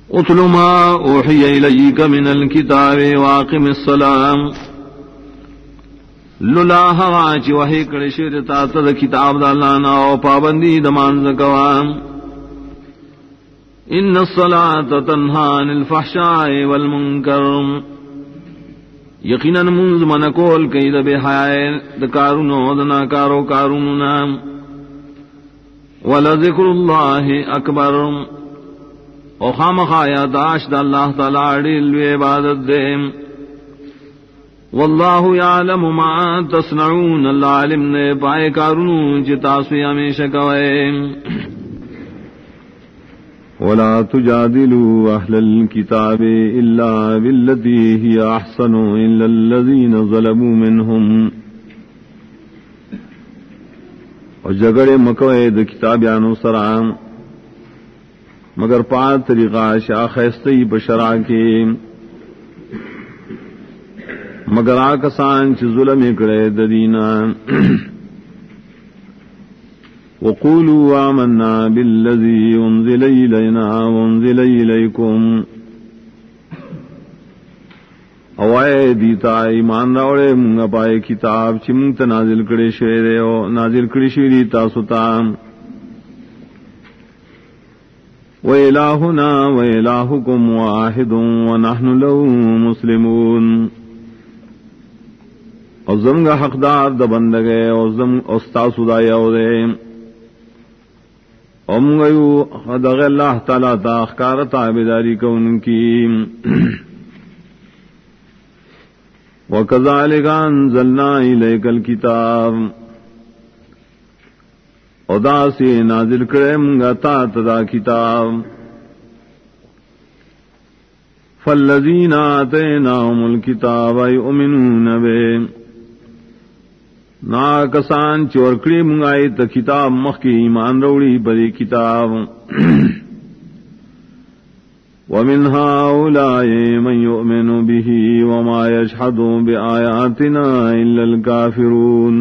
اتل ما اوحی الیک من الکتاب واقم الصلاة للا ہوا چی وحی کرشیر تاتا دا کتاب دا اللہ نا او پابندی دمان زکوام ان الصلاة تنہا عن الفحشاء والمنکر یقینا منز منکول کئی دا بے حیائے دا کارونو دا ناکارو کاروننا ولذکر اللہ اکبر او خامخا یاداش دا اللہ تعالی ڈیلوے عبادت دے واللہ یعلم ما تصنعون اللہ علم نے پائے کارونو چتاسوی ہمیشہ کوئے ولا تجادلوا اہل الكتاب الا بالتي هي احسن الا الذين ظلموا منهم اور جگڑے مکوئے دا کتابیانو سرام مگر پانچ طریقہ شاخستی بشرا کے مگر آکسان چ ظلم کرے ددینا وقولوا آمنا بالذی انزل الینا وانزل الیکم اوائے دیتا ایمان راوڑے منگا پائے کتاب چمت نازل کرے شوئے او نازل کری شوئے تاسو تام وَإِلَٰهُنَا وَإِلَٰهُكُمْ وَاحِدٌ وَنَحْنُ لَهُ مُسْلِمُونَ اور زمگا حقدار دا بندگے اور زم استاسو دا یودے امگیو خدغ اللہ تعالیٰ تا اخکار تابداری کون کی وَكَذَلِكَ أَنزَلْنَا إِلَيْكَ الْكِتَابَ ادا سے نازل کرے منگا تا تدا کتاب فالذین آتیناہم الکتاب یؤمنون بے نا کسان چورکڑی منگائی تا کتاب مخ کی ایمان روڑی بری کتاب ومن هؤلاء من یؤمن به وما یشهد بآیاتنا الا الکافرون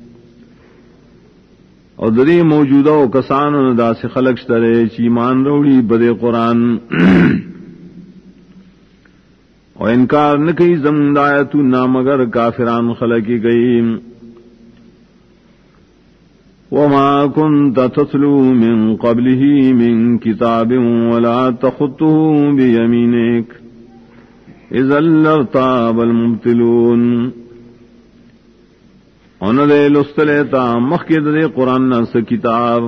اور دری موجودہ و کسان دا سے خلق شترے چیمان روڑی بدے قرآن اور انکار نہ کئی زمدایتو نا مگر کافران خلقی گئی وما كنت تتلو من قبله من كتاب ولا تخطه بيمينك إذا لارتاب المبتلون ان دے لستلیتا مخید دے قرآن نرس کتاب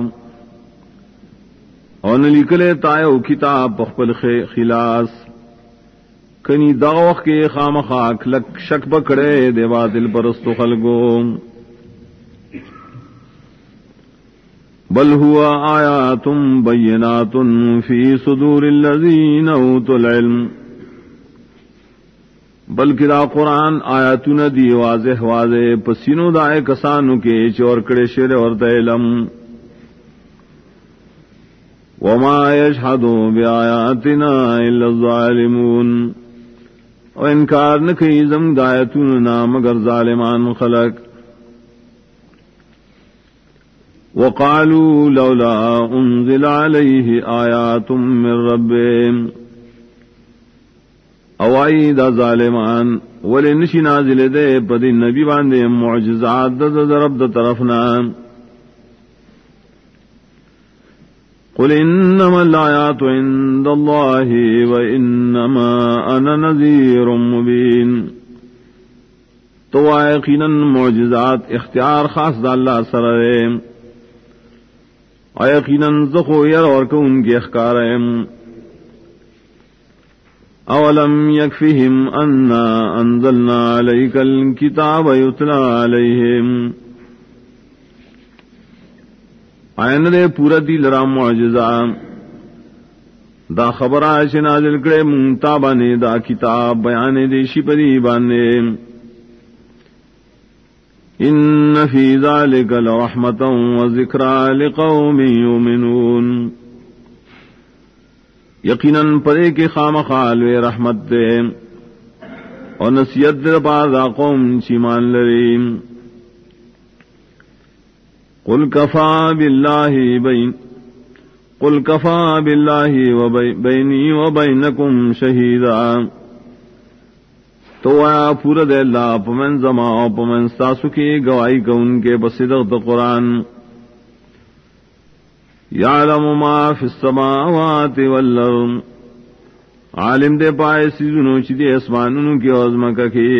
ان لکلیتا یو کتاب پخپل خلاص کنی داوخ کے خام خاک لک شک بکڑے دے باطل پرستو خلقو بل ہوا آیات بینات فی صدور الذین اوتوا العلم بلکہ دا قرآن آیاتون دی واضح واضح پسینو دائے کسانو کے چور کڑے شیر ورد علم وما یشہدو بی آیاتنا الا الظالمون و انکار نکی زم دایتون نا مگر ظالمان خلق وقالوا لولا انزل علیہ آیات من ربهم اوائی دا ظالمان ولی نشی نازل دے پدی نبی باندے معجزات دا رب دا طرفنا قل انما الآیات عند اللہ وانما انا نذیر مبین تو یقینا معجزات اختیار خاص دا اللہ سرے یقینا زخو یر اور کو ان کے اخکاریں اولم یکفہم انا انزلنا علیک الکتاب یتلا علیہم آئین دے پورا دی لرا معجزہ دا خبر آئیش نازل کرے منتابانے دا کتاب بیانے دیشی پری بانے ان فی ذالک لرحمتا و ذکرى لقوم یؤمنون یقیناً پرے کے خام خالوے رحمت دے اور نصیحت دے باز قوم چیمان لریم قل کفا باللہ بین قل کفا باللہ بینی و بینکم شہیدا، تو آیا پورا دے اللہ پمن زما و پمن ساسو کی گواہی کا ان کے بصدق قرآن. یعلم ما فی السماوات والارض، عالم دے پائے سیزنو چیدی اسمانونو کی عظمکہ کی.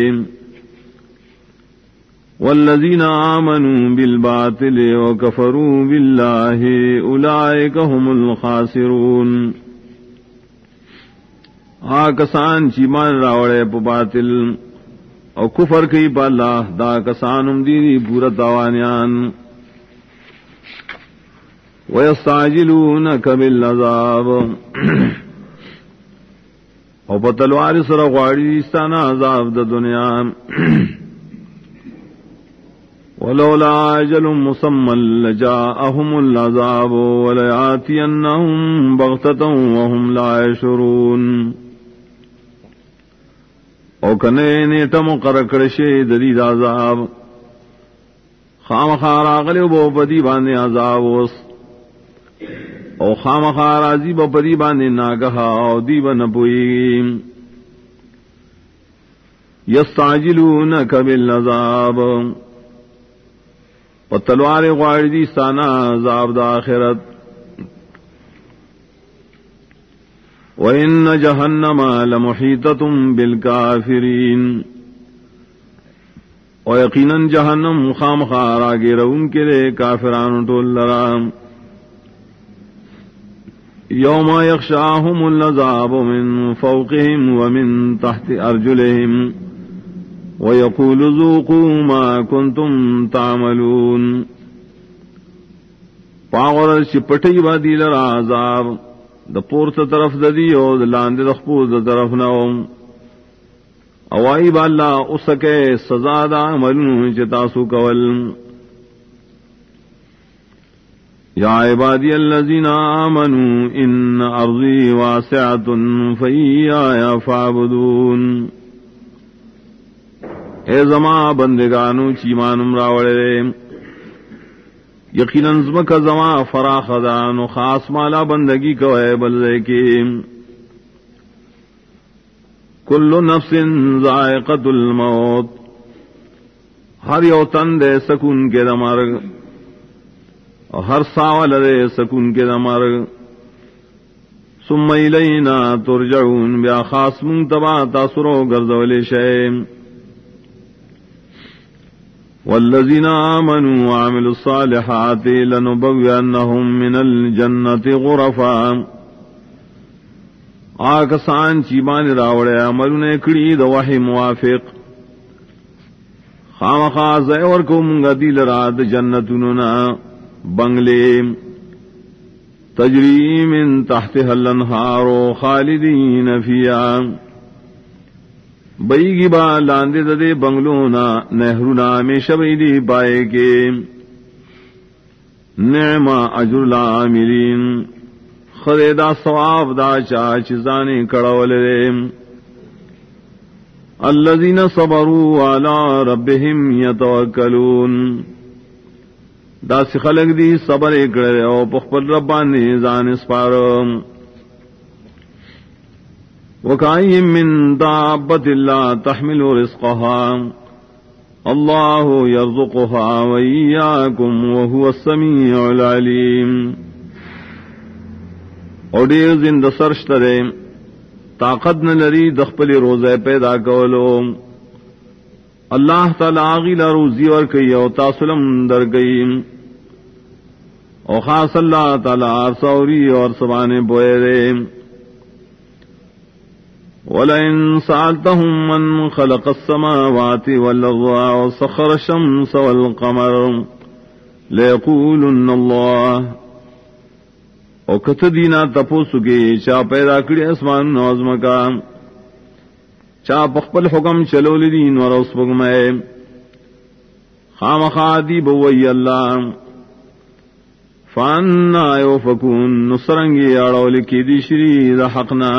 والذین آمنوا بالباطل وکفروا باللہ اولئک هم الخاسرون، کسان چی مان راوڑے پا باطل او کفر کی پا اللہ، دا کسانم دیدی پورا تاوانیان. وَيَسْتَعْجِلُونَكَ بِالْعَذَابِ، او پا تلوار سر غواری استانا عذاب دا دنیا. وَلَوْلَا أَجَلٌ مُّسَمًّى لَّجَاءَهُمُ الْعَذَابُ وَلَيَأْتِيَنَّهُم بَغْتَةً وَهُمْ لَا يَشْعُرُونَ، او کنے نیٹا مقرر کرشے دلید عذاب، خامخار آغلی بو پدی باندے عذاب وست، او خامخار آزی بو پدی باندے ناگہا او دیب نپوئیم. یستعجلونک بالعذاب، و تلوار غاردی سانا عذاب دا آخرت. وَإِنَّ جَهَنَّمَ لَمُحِيطَةٌ بِالْكَافِرِينَ، و یقیناً جہنم خامخار آگے رون کے لئے کافران ٹول لرام. یوم یغشاہم العذاب من فوقہم ومن تحت ارجلہم وَيَقُولُ ذُوقُوا مَا كُنْتُمْ تَعْمَلُونَ، پاغر چپٹی با دی لرا عذاب دا پورت طرف دا دی او دا لاند دا خپور دا طرف نوم. اوائی با اللہ اسکے سزا دا عملون چتاسو کول. یا عبادی الذین آمنوا ان ارضی واسعۃ فاییا فاعبدون، اے زما بندگانو چیمانم راوڑے، یقیناً زمکا زما فراخ دانو خاص مالا بندگی کوئے بلدے کی. کل نفس ذائقۃ الموت، ہر یو تن دے سکون کے دمرگ، اور ہر ساول دے سکون کے دمرگ. ثم الینا ترجعون، بیا خاص منتبا تاثرو گرزولی شیم. والذین آمنوا وعملوا الصالحات لنبوئنهم من الجنة غرفا، آکسان چیمان راوڑے عملون کڑی دا وحی موافق، خامخاز ایور کو منگا دیل راد جنتننا بنگلے، تجری من تحتها الانہار خالدین فیہا، بیگی با لاندے دے بنگلونا نہرونا میں شبیدی پائے کے. نعم اجر العاملین، خریدا ثواب دا چاچزانے کڑولے. الذین صبروا علی ربہم یتوکلون، دا سی خلق دی صبر اکڑے او پخپل ربانی زان اسپارم. وَكَأَيٍّ مِّن دَابَّةٍ لَّا تَحْمِلُ رِزْقَهَا اللَّهُ يَرْزُقُهَا وَإِيَّاكُمْ وَهُوَ السَّمِيعُ الْعَلِيمُ. اور دیر زند سرشترے طاقت نہ لری دخپل روزے پیدا کولو، اللہ تعالی غیلا روزی اور کئی او تاسلم در گئی، اور خاص اللہ تعالی سوری اور سبانے بوئے رے. وَلَئِن سَأَلْتَهُم مَّن خَلَقَ السَّمَاوَاتِ وَالْأَرْضَ وَسَخَّرَ الشَّمْسَ وَالْقَمَرَ لَيَقُولُنَّ اللَّهُ، او کت دینا تپوسو کے چا پیدا کری اسمان نوزم کا، چا پخپل حکم چلو لدین ورس پگمائے، خام خادی بوئی اللہ. فانا یوفکون، نصرنگی اڑو لکی دی شری دا حقنا.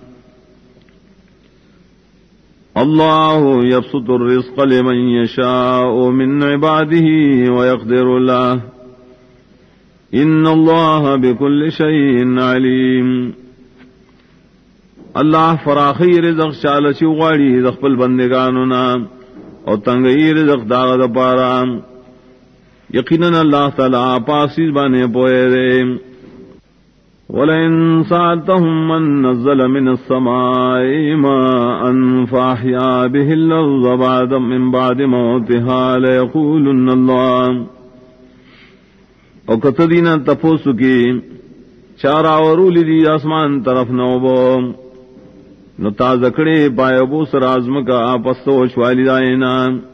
اللہ یبسط الرزق لمن یشاء من عباده ویقدر له، ان اللہ بكل شيء علیم. اللہ فراخی رزق چال چغاڑی رخپل بندگانو نا اور تنگئی رزق داغ دپارا. یقیناً اللہ تعالی پاسیز بانے پوئے دے. وَلَئِن سَأَلْتَهُم مَّن نَّزَّلَ مِنَ السَّمَاءِ مَاءً فَأَحْيَا بِهِ الْأَرْضَ مِن بَعْدِ مَوْتِهَا لَيَقُولُنَّ اللَّهُ. او کتدینا تپوسو کی چارا ورولی دی آسمان طرف نوبو نو تازکڑے پائے بو سر آزم کا پستوش والی دائنا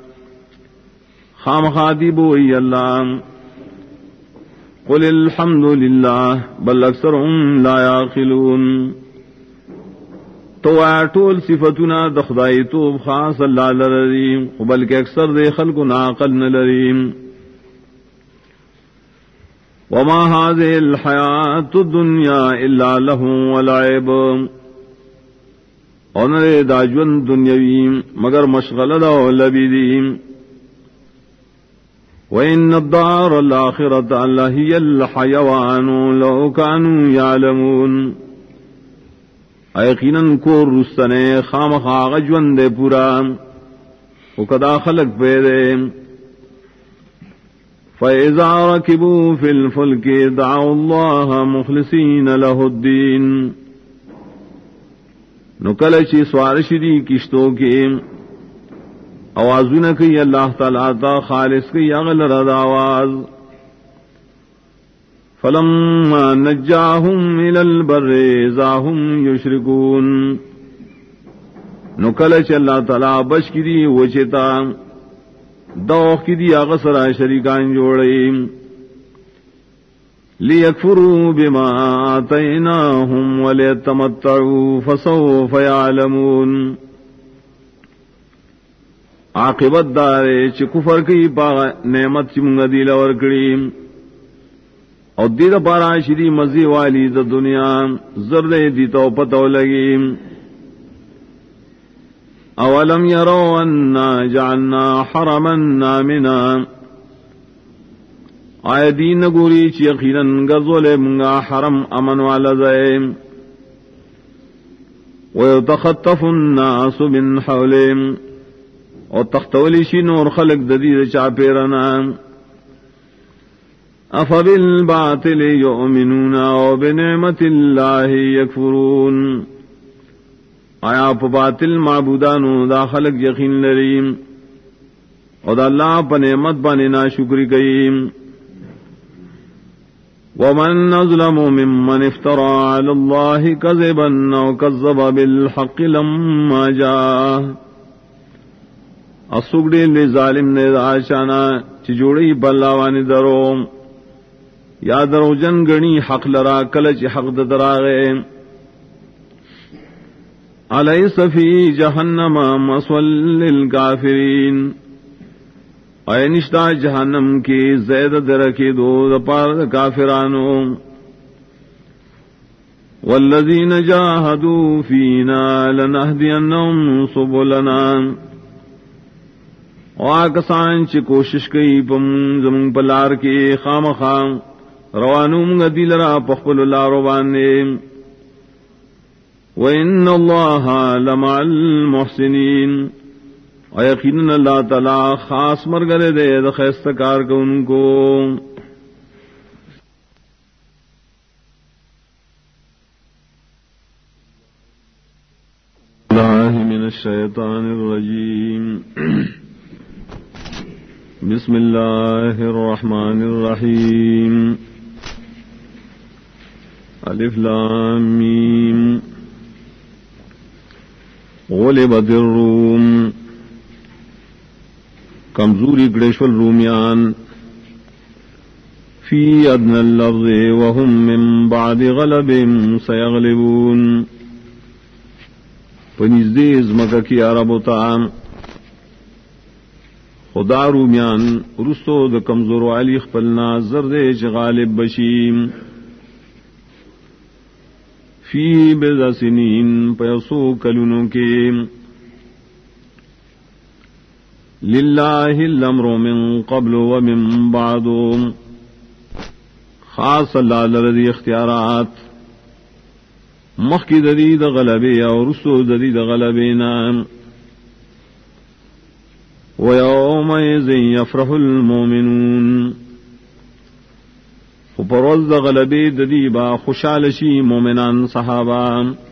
خام خادی بوئی اللہ. قل الحمد للہ بل اکثرهم لا یعقلون. تو آٹول صفتنا دخدائی توب خاص اللہ لریم بلکہ اکثر دے خلق ناقل نلریم. وما هذه الحیات الدنیا الا لہو ولعب. اور داجون دنیاویم مگر مشغلہ دا لبیدیم. وَإِنَّ الدَّارَ الْآخِرَةَ لَهِيَ الْحَيَوَانُ لَوْ كَانُوا يَعْلَمُونَ. یقیناً کو رستنے خام خاغ جون دے پورا وکدا خلق پیدے. فَإِذَا رَكِبُوا فِي الْفُلْكِ دَعَوُا اللَّهَ مُخْلِصِينَ لَهُ الدِّينَ. نکلچی سوارشی کشتوں کے آوازوں کی اللہ تعالیٰ تا خالص کی اغل رد آواز. فلما نجاہم الى البر اذا هم یشرکون. نکلچ اللہ تعالیٰ بچ کی دی وچتا دوخ کی دی اغسرا شریکان جوڑی. لیکفروا بما آتیناہم ولیتمتعوا فسوف یعلمون. عاقبت دارے چ کفر کی پا نعمت چ منگا دی لور کڑی اور دی دا پارا شری مزی والی دا دنیا زرد دی تو پتو لگی. اولم یرو انا جعلنا حرما آمنا. آئے دین گوری چ یقیناً گزول منگا حرم امن والا زے. ویتخطف الناس من حولهم. اور تختولی شی نور خلق ددید چاپیرنا. افبالباطل یؤمنون وبنعمت اللہ یکفرون. آیا پا باطل معبودانو دا خلق یقین لریم اور دا اللہ پا نعمت بانے ناشکری کئیم. ومن نظلم ممن افترى على الله كذبا او كذب بالحق لما جاءه. اسوگڑی لی ظالم نے آشانا چی جوڑی بلاوانی درو یا درو جن گنی حق لرا کلچ حق دراغے. الیس فی جہنم مسول للکافرین. اے نشتا جہنم کی زید درکی دو دپار کافرانو. والذین جاہدوا فینا لنہدینہم سبلنا. آکسان چی کوشش کئی پم زمون پلار کی خام خام روانوم گدی لرا پخپل لارو باندے. وَإِنَّ اللَّهَ لَمَعَ الْمُحْسِنِينَ. اور یقیناً اللہ تعالی خاص مرگرے دے دخیستکار کو ان کو. اللہ من الشیطان الرجیم. بسم اللہ الرحمن الرحیم. الف لام میم. غلبت الروم. کمزوری گڑیشول رومیان فی ادنى الارض وهم من بعد غلبهم سيغلبون. پنیزدیز مکہ کی عربو تام خدا رومیان رستو د کمزور علی خپلنا زردے چ غالب بشیم. فی بضع سنین پیسو کلونوں کے. للہ الامر من قبل ومن بعد. خاص اللہ لرضی اختیارات مخی ددید غلبی اور رسو ددید غلبینا وَيَوْمَئِذٍ يَفْرَحُ الْمُؤْمِنُونَ فپروز غلبی ددیبا خوشالشی مومنان صحابہ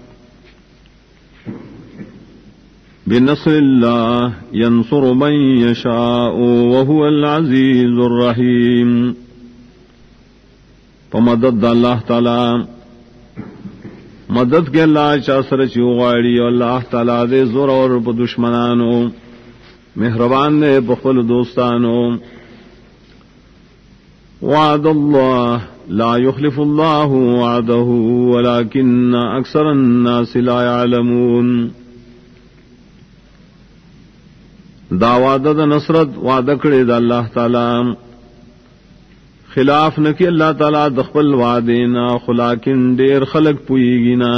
بنصر اللہ ينصر من يشاء وهو العزیز الرحیم پمدد اللہ تعالی مدد کے اللہ چاسر چوغاڑی اور اللہ تعالی دے زور اور دشمنانو مہربان نے بخل دوستانو وعد اللہ لا يخلف اللہ وعده ولكن اکثر الناس لا يعلمون دا وعدد نصرت وعدکڑے دا اللہ تعالی خلاف نکی اللہ تعالی دخبل وعدینا خلاکن دیر خلق پوئیگینا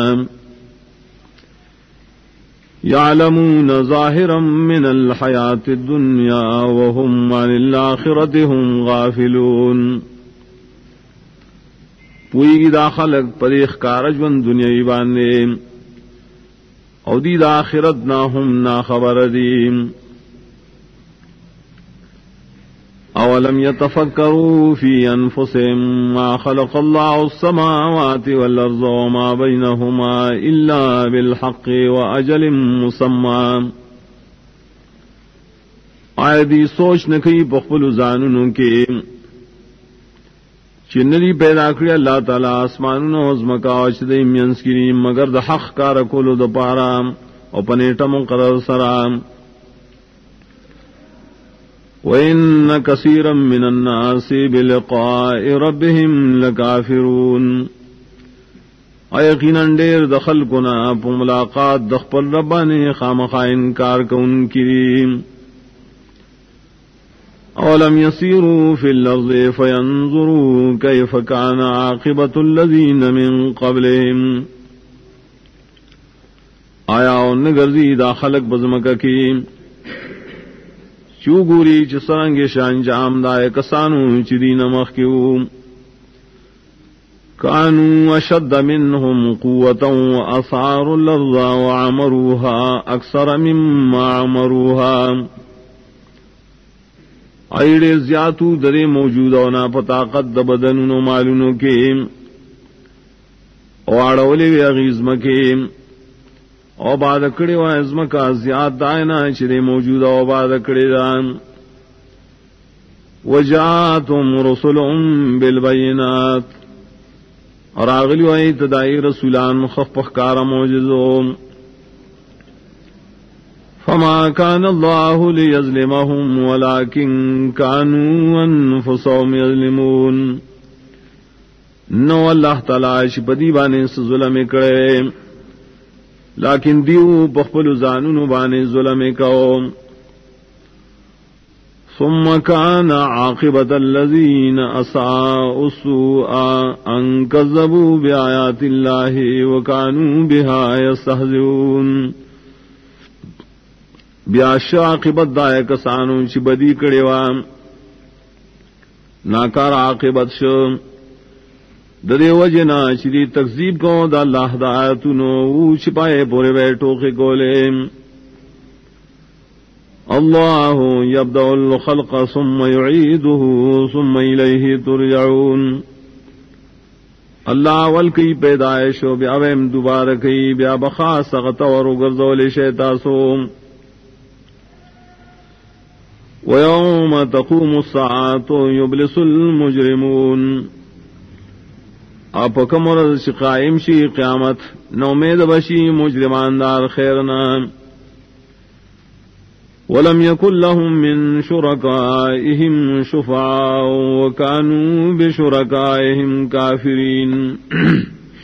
یعلمون ظاہرا من الحیات الدنیا وهم عن الآخرة هم غافلون پوئیگی دا خلق پر اخکارج من دنیای باندے او دی دا آخرت نا هم نا خبر دیم اولم يتفكروا في انفسهم ما خلق الله السماوات والارض وما بينهما الا بالحق واجل مسمى آیدی سوچ نکی بخبل زانونوں کے چنری پیدا کری اللہ تعالی آسمانوں ازمکا چدی مینس کی مگر دا حق کار کولو دا پارا او پنیٹا مقرر سرام وَإِنَّ كَثِيرًا مِّنَ النَّاسِ بِلِقَاءِ رَبِّهِمْ لَكَافِرُونَ یقیناً ڈیر دخل کنا پا ملاقات دخپل ربانے خامخا انکار کون کریم اولم يسيروا في الارض فينظروا كيف كان عاقبة الذين من قبلهم آیا نگردی دا خلق بزمکا کی چو گوری چ سرنگ شانجام دائے کسانو چدی نمخ کیو کانوا اشد منهم قوة واثاروا الارض وعمروها اکثر مما عمروها ایڑے زیاتو درے موجودونا پتاقت دبدنو مالونو کے واڑولی وی اغیزم کے او بعد کڑی و ازم کا زیاد دائنا چرے موجود او بعد کڑی دان وجاتم رسلهم بالبینات اور آغلی و ایتدائی رسولان خفقار موجزون فما كان الله ليظلمهم ولكن كانوا انفسهم يظلمون نو اللہ تعالی شپدی بانے سے ظلم کرے لیکن دیو بخبل زانون بانے ظلم کو ثم كان عاقبة الذين اساءوا السوء ان كذبوا بآيات الله وكانوا بها يستهزئون بیاش عاقبت دائے کسانوں چی بدی کڑے وام ناکار عاقبت شو ددے وجنا چی تکذیب کو دا اللہ دا آیتونو او چھپائے پورے بیٹھو کے گولے اللہ یبدأ الخلق ثم يعیدہ ثم الیہ ترجعون اللہ اول کی پیدائش و بیا ویم دوبارہ کی بیا بخاص غطور گرزول شیطاسو وَيَوْمَ تَقُومُ السَّاعَةُ يُبْلِسُ الْمُجْرِمُونَ آپ کمر قائم شی قیامت نومید بشی مجرمان دار خیرنا وَلَمْ يَكُنْ لَهُم مِّن شُرَكَائِهِمْ شُفَعَاءُ وَكَانُوا بِشُرَكَائِهِمْ كَافِرِينَ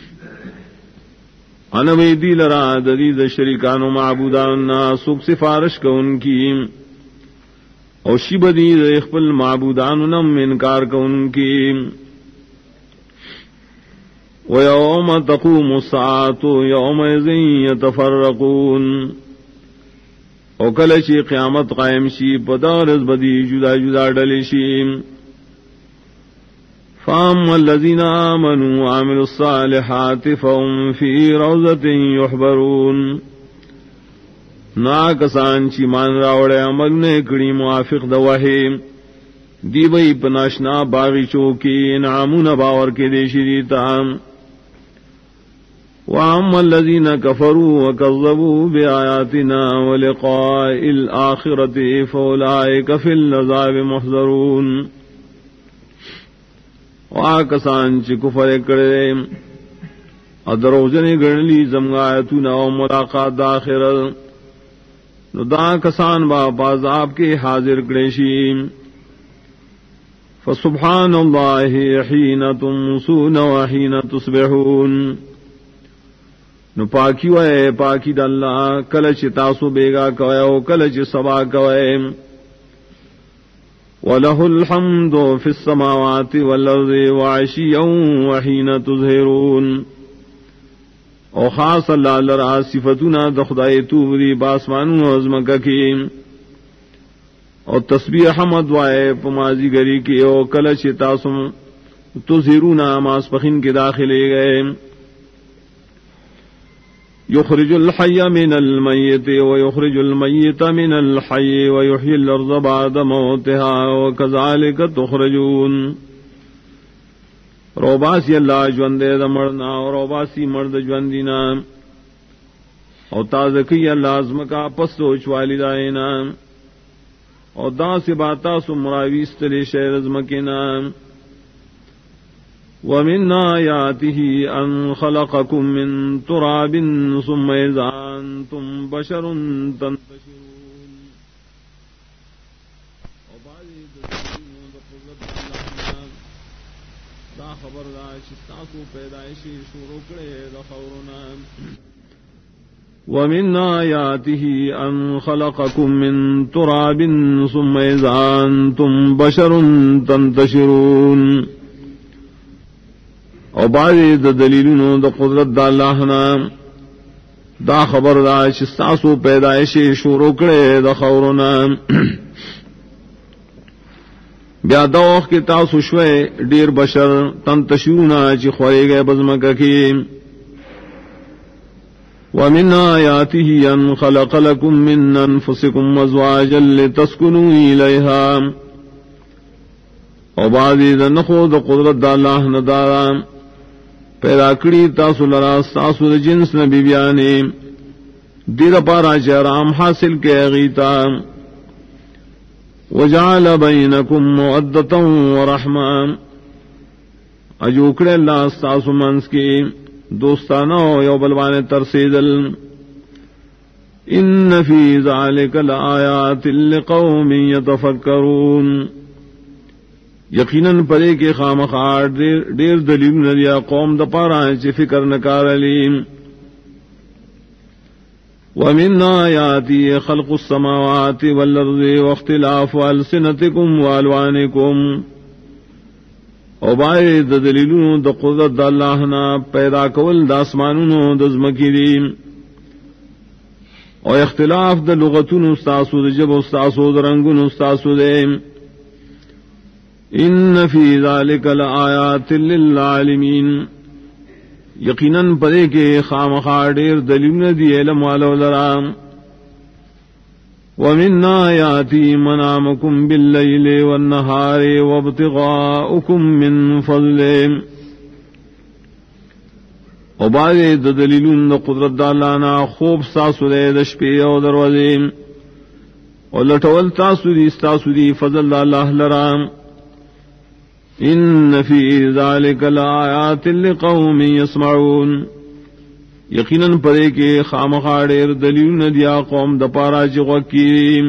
انوی دی لرا ددید شریکان و معبودان سوک سفارش کا ان کی او شی بدی اخبل معبودان نم انکار کا ان کی وَيَوْمَ تَقُومُ السَّاعَةُ يَوْمَئِذٍ يَتَفَرَّقُونَ او کلشی قیامت قائم شی پدارز بدی جدا جدا ڈلی شی فأما الذين آمنوا وعملوا الصالحات فهم في روضة يحبرون ناکسان چی مان راوڑے عمل نے کڑی موافق دوہی دی بئی پناشنا باغی چوکی انعامون باور کے دیشی دیتا وَأَمَّا الَّذِينَ كَفَرُوا وَكَذَّبُوا بِآيَاتِنَا وَلِقَاءِ الْآخِرَةِ فَأُولَئِكَ فِي الْعَذَابِ مُحْضَرُونَ وَآكَسَانْ چِ کفر کرے ادروجن گرنلی زمغایتنا و ملاقات داخر نو دا کسان با عذاب کے حاضر کریشی فسبحان اللہ حین تمسون و حین تصبحون نو پاکی وے پاکی دا اللہ کلچ تاسو بیگا کوئے و کلچ سبا کوئے وَلَهُ الْحَمْدُ فِي السَّمَاوَاتِ وَالْأَرْضِ وَعَشِيًّا وَحِينَ تُظْهِرُونَ او خاص اللہ لرا صفتنا دخدائی توبری باسمانو عظمکہ کی او تسبیح حمد وائے پمازی گری کی او کلچ تاسم تظہرونا ماسپخین کے داخلے گئے یخرج الحی من المیت ویخرج المیت من الحی ویحیی الارض بعد موتها وکذالک تخرجون روباسی اللہ جوندے دا مردنا اور روباسی مرد جوندینا او تازکی اللہ عظمکا پس سوچ والدائینا او دا سے باتا سمراویست لی شہر عظمکینا وَمِنْ آيَاتِهِ أَنْ خَلَقَكُم مِّن تُرَابٍ ثُمَّ إِذَا أَنْتُمْ بَشَرٌ تَنْتَشِرُونَ دا خبر دا شستاسو پیدائشی شروع کرے دا خورنا وَمِنْ آيَاتِهِ أَنْ خَلَقَكُم مِّن تُرَابٍ ثُمَّ إِذَا أَنْتُمْ بَشَرٌ تَنْتَشِرُونَ او بعضی دا دلیلونو دا قدرت دا اللہ نام دا خبر دا شستاسو پیدائشی شروع کرے دا خورنا بیا دا وقت کی تاسو شوئے دیر بشر تنتشرونا چی خوری گئے بزمکہ کی وَمِنْ آيَاتِهِ أَنْ خَلَقَ لَكُم مِّنْ أَنفُسِكُمْ أَزْوَاجًا لِتَسْكُنُوا إِلَيْهَا او بعضی دا نخو دا قدرت دا اللہ ندارا پیدا کری تاسو لرا تاسو دا جنس نبی بیانے دیر پارا چرام حاصل کے غیتا وجعل بینکم مودتا ورحمہ اجوکڑے اللہ تاسو منس کی دوستانہ یو بلوانے ترسیدل ان فی ذالک لآیات لقوم یتفکرون یقیناً پرے کے خامخار دیر دلیل ندیا قوم دا پارا چی فکر نکار علیم وَمِنْ آیَاتِهِ خَلْقُ السَّمَاوَاتِ وَالْأَرْضِ وَاخْتِلَافُ أَلْسِنَتِكُمْ وَأَلْوَانِكُمْ او باید دا دلیلون دا قدرت دا اللہ نا پیدا کول دا اسمانون دا زمکی دیم او اختلاف دا لغتون استاسو دا جب استاسو دا رنگون استاسو دیم ان فی ذالک لآیات للعالمین یقیناً پدے کے خامخار دیر دلیل دی علم والو لرام ومن آیاتی منامکم باللیل والنہار وابتغاؤکم من فضل او بارے دلیلون دا قدرت دالانا خوب ساسو دے دشپی او دروازیم او لٹول تاسو دی ستاسو دی فضل دا اللہ لرام ان فی ذالک لآیات لقوم یسمعون یقیناً پدے کے خامخاڑیر دلیل ندیا قوم دپارا چغکیم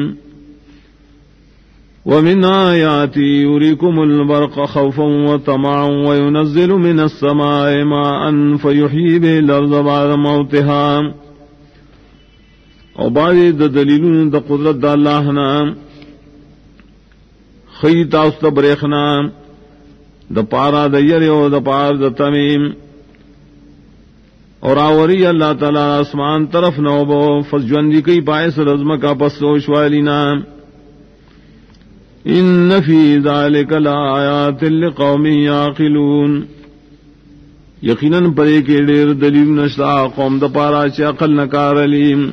ومن آیاتی یریکم البرق خوفا وطمعا وینزل من السماء ماء فیحیی به الارض بعد موتها او بعد دلیلون دا قدرت دا اللہ نام خیط آست بریخنا دا پارا دا یری و دا پار دا تمیم اور آوری اللہ تعالی آسمان طرف نوبو فسجوندی کئی پائس رزم کا پس سوش والینا ان فی ذلک لآیات لقوم یعقلون یقیناً پرے کے ڈیر دلیل نشتا قوم دپارا چ عقل نکار علیم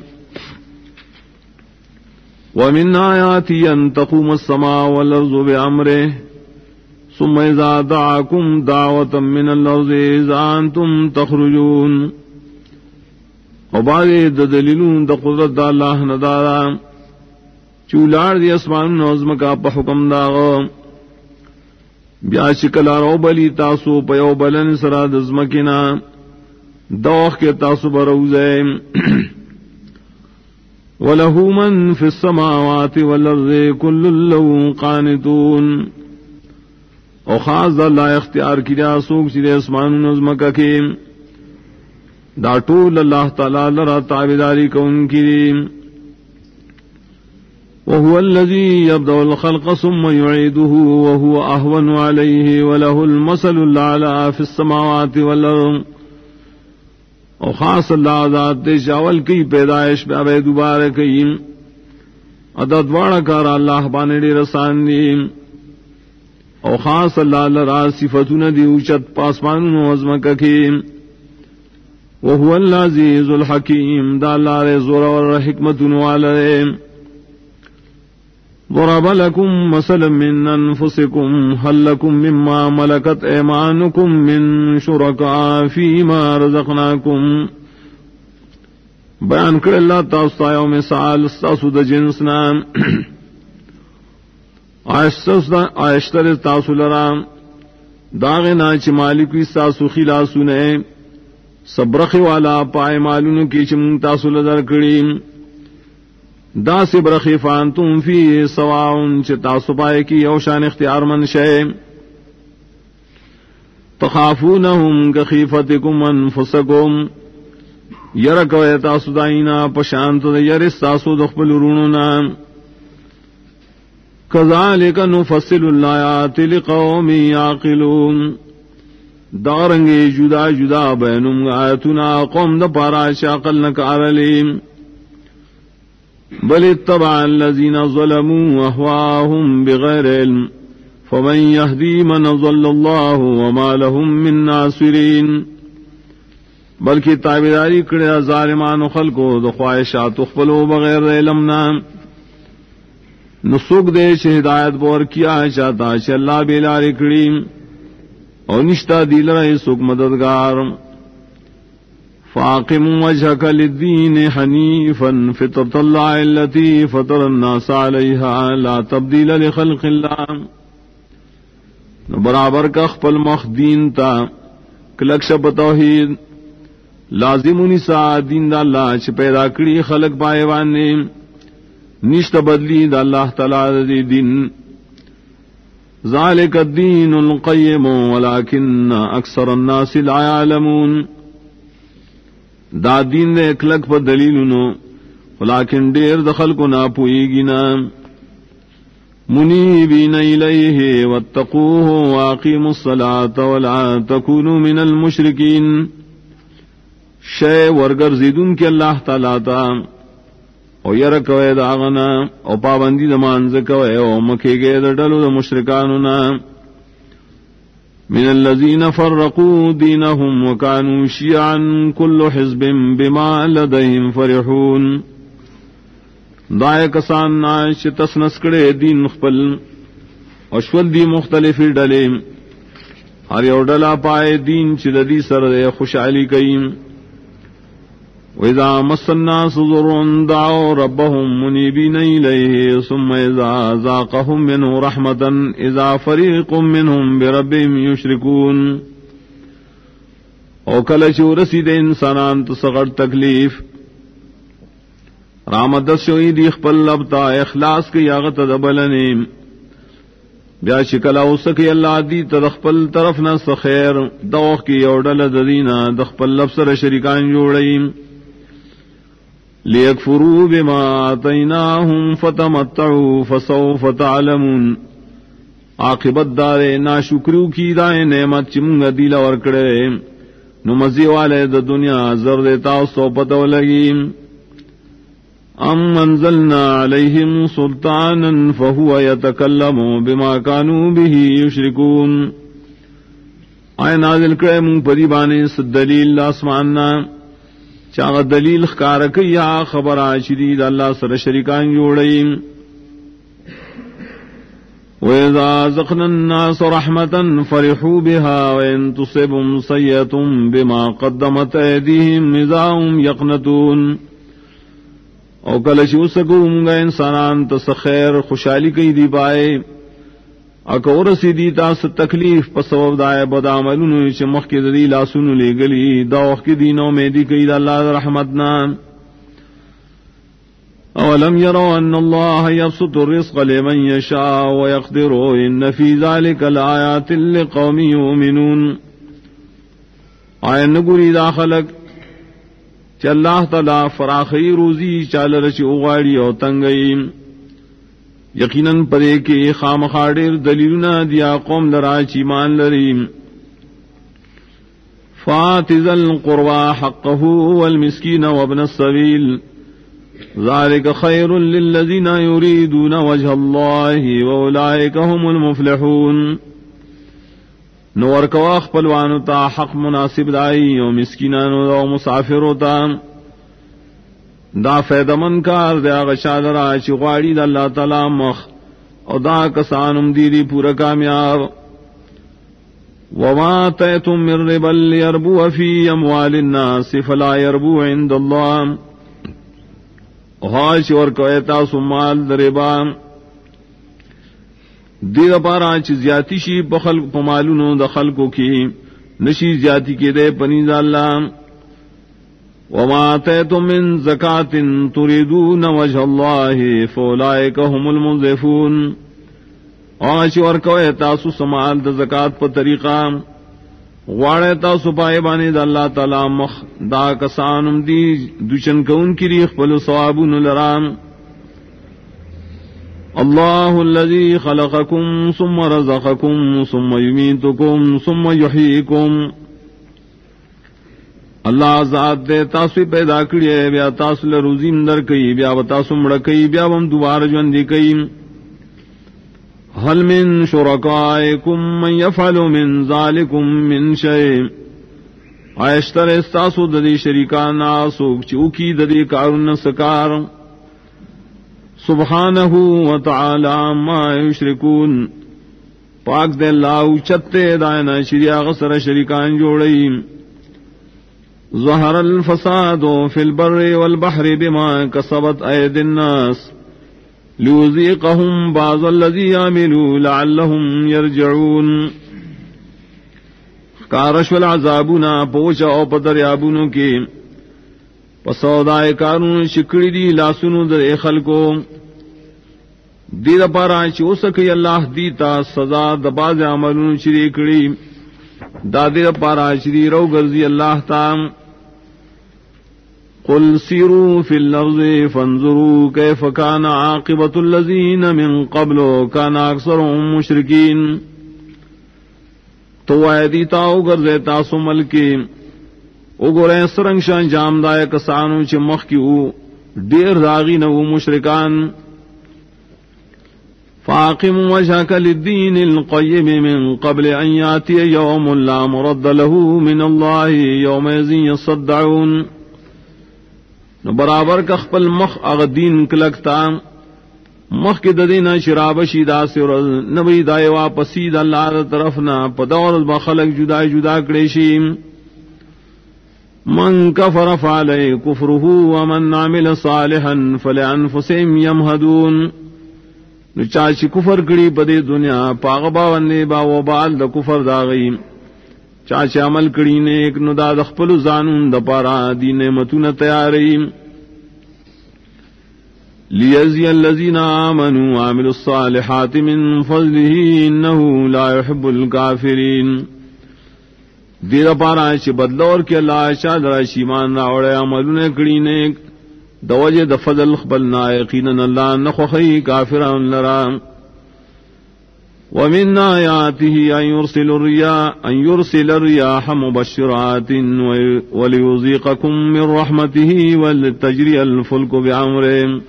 ومن آیاتی ان تقوم السماء والارض بامرہ ثم اذا دعاکم دعوة من الارض اذا انتم تخرجون وبعد دلیلون دا قدرت دا اللہ ندارا چولار دی اسمان نظم کا پا حکم داغا بیا شکلا رو بلی تاسو پیو بلن سرا دزمکنا دوخ کے تاسو بروزے وَلَهُ مَن فِي السَّمَاوَاتِ وَالْأَرْضِ كُلٌّ لَّهُ قَانِتُونَ او خاص اللہ اختیار کیا سوک چلے اسمان نظم کا کے دا طول اللہ تعالی لرا تابداری کون کریم وهو الذي يبدأ الخلق ثم يعيده وهو أهون عليه وله المثل الأعلى في السماوات والأرض او خاص اللہ ذات شاول کی پیدائش پہ ابے دوبارہ کی عدد واڑا کار اللہ بانے رسان دی او خاص اللہ لرا صفتون دی اوچت پاسمان نظم کی وهو العزیز الحکیم دا اللہ رے زور اور حکمت والے ضرب لكم مثلا من أنفسكم هل لكم مما ملكت أيمانكم من شركاء فيما رزقناكم بیان کر اللہ تاسو یوم مثال تاسو د جنسنا آیشتر تاسو لرا داغنا چ مالک وی تاسو خلاصونه صبرخ والا پائے معلوم کی چم تاسو لدر کړي دا سے برخیفان تم فی سواؤن چ تاسو پائے کی اوشان اختیار من شے تخافونہم کخیفتکم انفسکم یرکو تاسو دائینا پشانت یرس تاسو دخبل روننا کذالک نفصل الآیات لقوم یعقلون دارنگے جدا جدا بینم آیتنا قوم دا پارا شاقل نکار علیم بل اتبع الذين ظلموا أهواءهم بغير علم فمن يهدي من ضل الله وما لهم من ناصرين بلکہ تابعداری کرے ظالمان خلقو دو خواہشات خپلو بغیر علم نام نسوک دے چھ ہدایت بور کیا چاہتا چھ اللہ بیلاری کریم اور نشتہ دیل رہے سوک مددگار فاقم وجهك للدين حنيفا فطرة الله التي فطر الناس عليها لا تبديل لخلق الله برابر کا خپل مخ دین تا کلکش بتوحید لازم نسا دین دا اللہ چ پیدا کړي خلق پایوان نے نشت بدلی دا اللہ تعالی دی دین ذالک الدین القیم ولكن اکثر الناس لا يعلمون دا دین دے اکلک پر دلیلونو ولیکن دیر دخل کو نا پوئی گینا منیبین الیہ واتقوہ واقیموا الصلاة ولا تکونوا من المشرکین شے ورگر زیدون کے اللہ تعالیٰ تا او یرکوے داغنا او پابندی دمانز کوے او مکھے گے دلو دا مشرکانونا من الذين فرقوا دينهم وكانوا شيعا كل حزب بما لديهم فرحون دائے کسان ناش تسنس کڑے دین خپل اشول دی مختلف ڈلے ہر یو ڈلا پائے دین چدی سر خوشحالی کئیم وَإِذَا مَسَّ النَّاسُ ضُرٌّ دَعَوْا رَبَّهُمْ مُنِيبِينَ إِلَيْهِ ثُمَّ إِذَا ذَاقَهُم مِّنْهُ رَحْمَةً إِذَا فَرِيقٌ مِّنْهُم بِرَبِّهِمْ يُشْرِكُونَ او کل چورسی دے انسانان تو سغر تکلیف رامدت شوئی دی خپل لبتا اخلاص کی یاغت دبلنے بیا شکلا اسکی اللہ دی تدخپل طرف نہ سخیر دوخ کی اوڈل ددینا دخپل لبسر شریکان جوڑیم لیکفروا بما آتیناہم فتمتعوا فسوف تعلمون عاقبت دارے ناشکریو کی دائیں نعمت چمگا دیلا ورکڑے نو مزی والے دا دنیا زر دیتا سو پتو لگی ام انزلنا علیہم سلطانا فہو یتکلم بما كانوا به یشرکون آئے نازل کرے منگ پدی بانے دلیل آسماننا چاغ دلیل خکارکی یا خبر آشدید اللہ سر شریکان جوڑیم وَإِذَا زَقْنَا النَّاسَ رَحْمَةً فَرِحُوا بِهَا وَإِن تُصِبْهُمْ سَيِّئَةٌ بِمَا قَدَّمَتْ أَيْدِيهِمْ إِذَا هُمْ يَقْنَطُونَ او کلچ اسکوں گا انسانان تس خیر خوشحالی کی دی پائے اکور سیدی تاس تکلیف پسوب دائے بدعملون چمخ کی دی لاسون لے گلی دوخ کی دینوں میں دی کئی دا اللہ رحمتنا اولم يروا ان الله يبسط الرزق لمن يشاء ويقدر ان في ذلك لآيات لقوم يؤمنون آئے نگوری دا خلق چ اللہ تعالی فراخی روزی چال رچ اغاڑی او تنگئی یقیناً پدے کے خامخاڑر دلیلنا دیا قوم لرا چیمان لریم فات ذا القربى حقه والمسكين وابن السبيل ذلك خير للذين يريدون وجه الله واولئك هم المفلحون نور کواخ پلوانو تا حق مناسب دائی او مسکینانو او مسافرو تا دا فیدمن کار دا غشاد را چی غاڑی دا اللہ تعالی مخ او دا کسانم دیدی پورا کامیاب وما تیتم من ربا لیربو فی اموال الناس فلا یربو عند اللہ اوہاش ورکویتا سمال دربام دیر پارا چی زیادی شی بخلق پمالونو دا خلقو کی نشی زیادی کے دے پنیز اللہ وما آتیتم من زکاة تریدون وجہ اللہ فولائک هم المضعفون آچ ورکوئے تاسو سمال دا زکاة پا طریقہ غواڑے تاسو پائے بانے دا اللہ تعالی مخ دا کسانم دی دوچن کون کی ریخ پلو ثوابون لرام اللہ الذی خلقکم ثم رزقکم ثم یمیتکم ثم یحییکم اللہ ذات دے تاسو پیدا کریے بیا تاسو لروزی اندر کئی بیا تاسو مڑ کئی بیا ہم دوبارہ جوندی کئی هل من شرکائکم من یفعل من ذالکم من شیء عیشتر استاسو ددی شریکان آسوک چوکی ددی کارن سکار سبحانہ وتعالی ما یشرکون پاک دے اللہ چتے دائنا شریع غصر شریکان جوڑی ظہر الفساد فی البر والبحر بما کسبت اید الناس لیوزیقہم بعض الذی عملوا لعلہم یرجعون کارش والعذابنا پوچا او پدریابونوں کی پسودائے کارون شکڑی دی لاسونو در خلقو دید پارا چو سکی اللہ دیتا سزا دباز عملون شری کڑی دا دید پارا شری رو گرزی اللہ تام قل سیروا فی الارض فانظروا کیف کان عاقبت الذین من قبل کان اکثرهم مشرکین تو آئے دیتاو گرزے تاسو ملکی اگورے سرنگ شان جام دائے کسانو چھ مخ کی او دیر داغی نو مشرکان فاقم وجهك للدين القيم من قبل ان ياتي يوم لا مرد له من الله يومئذ يصدعون نو برابر کا خپل مخ اغدین کلکتا مخ کی ددینا شراب شیدا سے نبی دائے واپسی د اللہ طرفنا پدور بخلق جدا جدا کڑیشی من کفر فعلی کفره ومن عمل صالحا فلانفسهم يمهدون نو چاچی کفر کڑی پدی دنیا پاغبا وندے با و بال دا کفر داغی چاچی عمل کڑی نیک نو دا دخپل زانون دا پارا دی نعمتون تیاری لیزی الذین آمنوا وعملوا الصالحات من فضله انہو لا يحب الكافرین دیر پارا چی بدلور کے اللہ شاد راشی مان راوڑے عملون کڑی نیک دوجہ د فضل خبلنا یقینا اللہ نخوخی کافران لرا ومن آياته أن يرسل الرياح مبشرات وليذيقكم من رحمته ولتجري الفلك بأمره.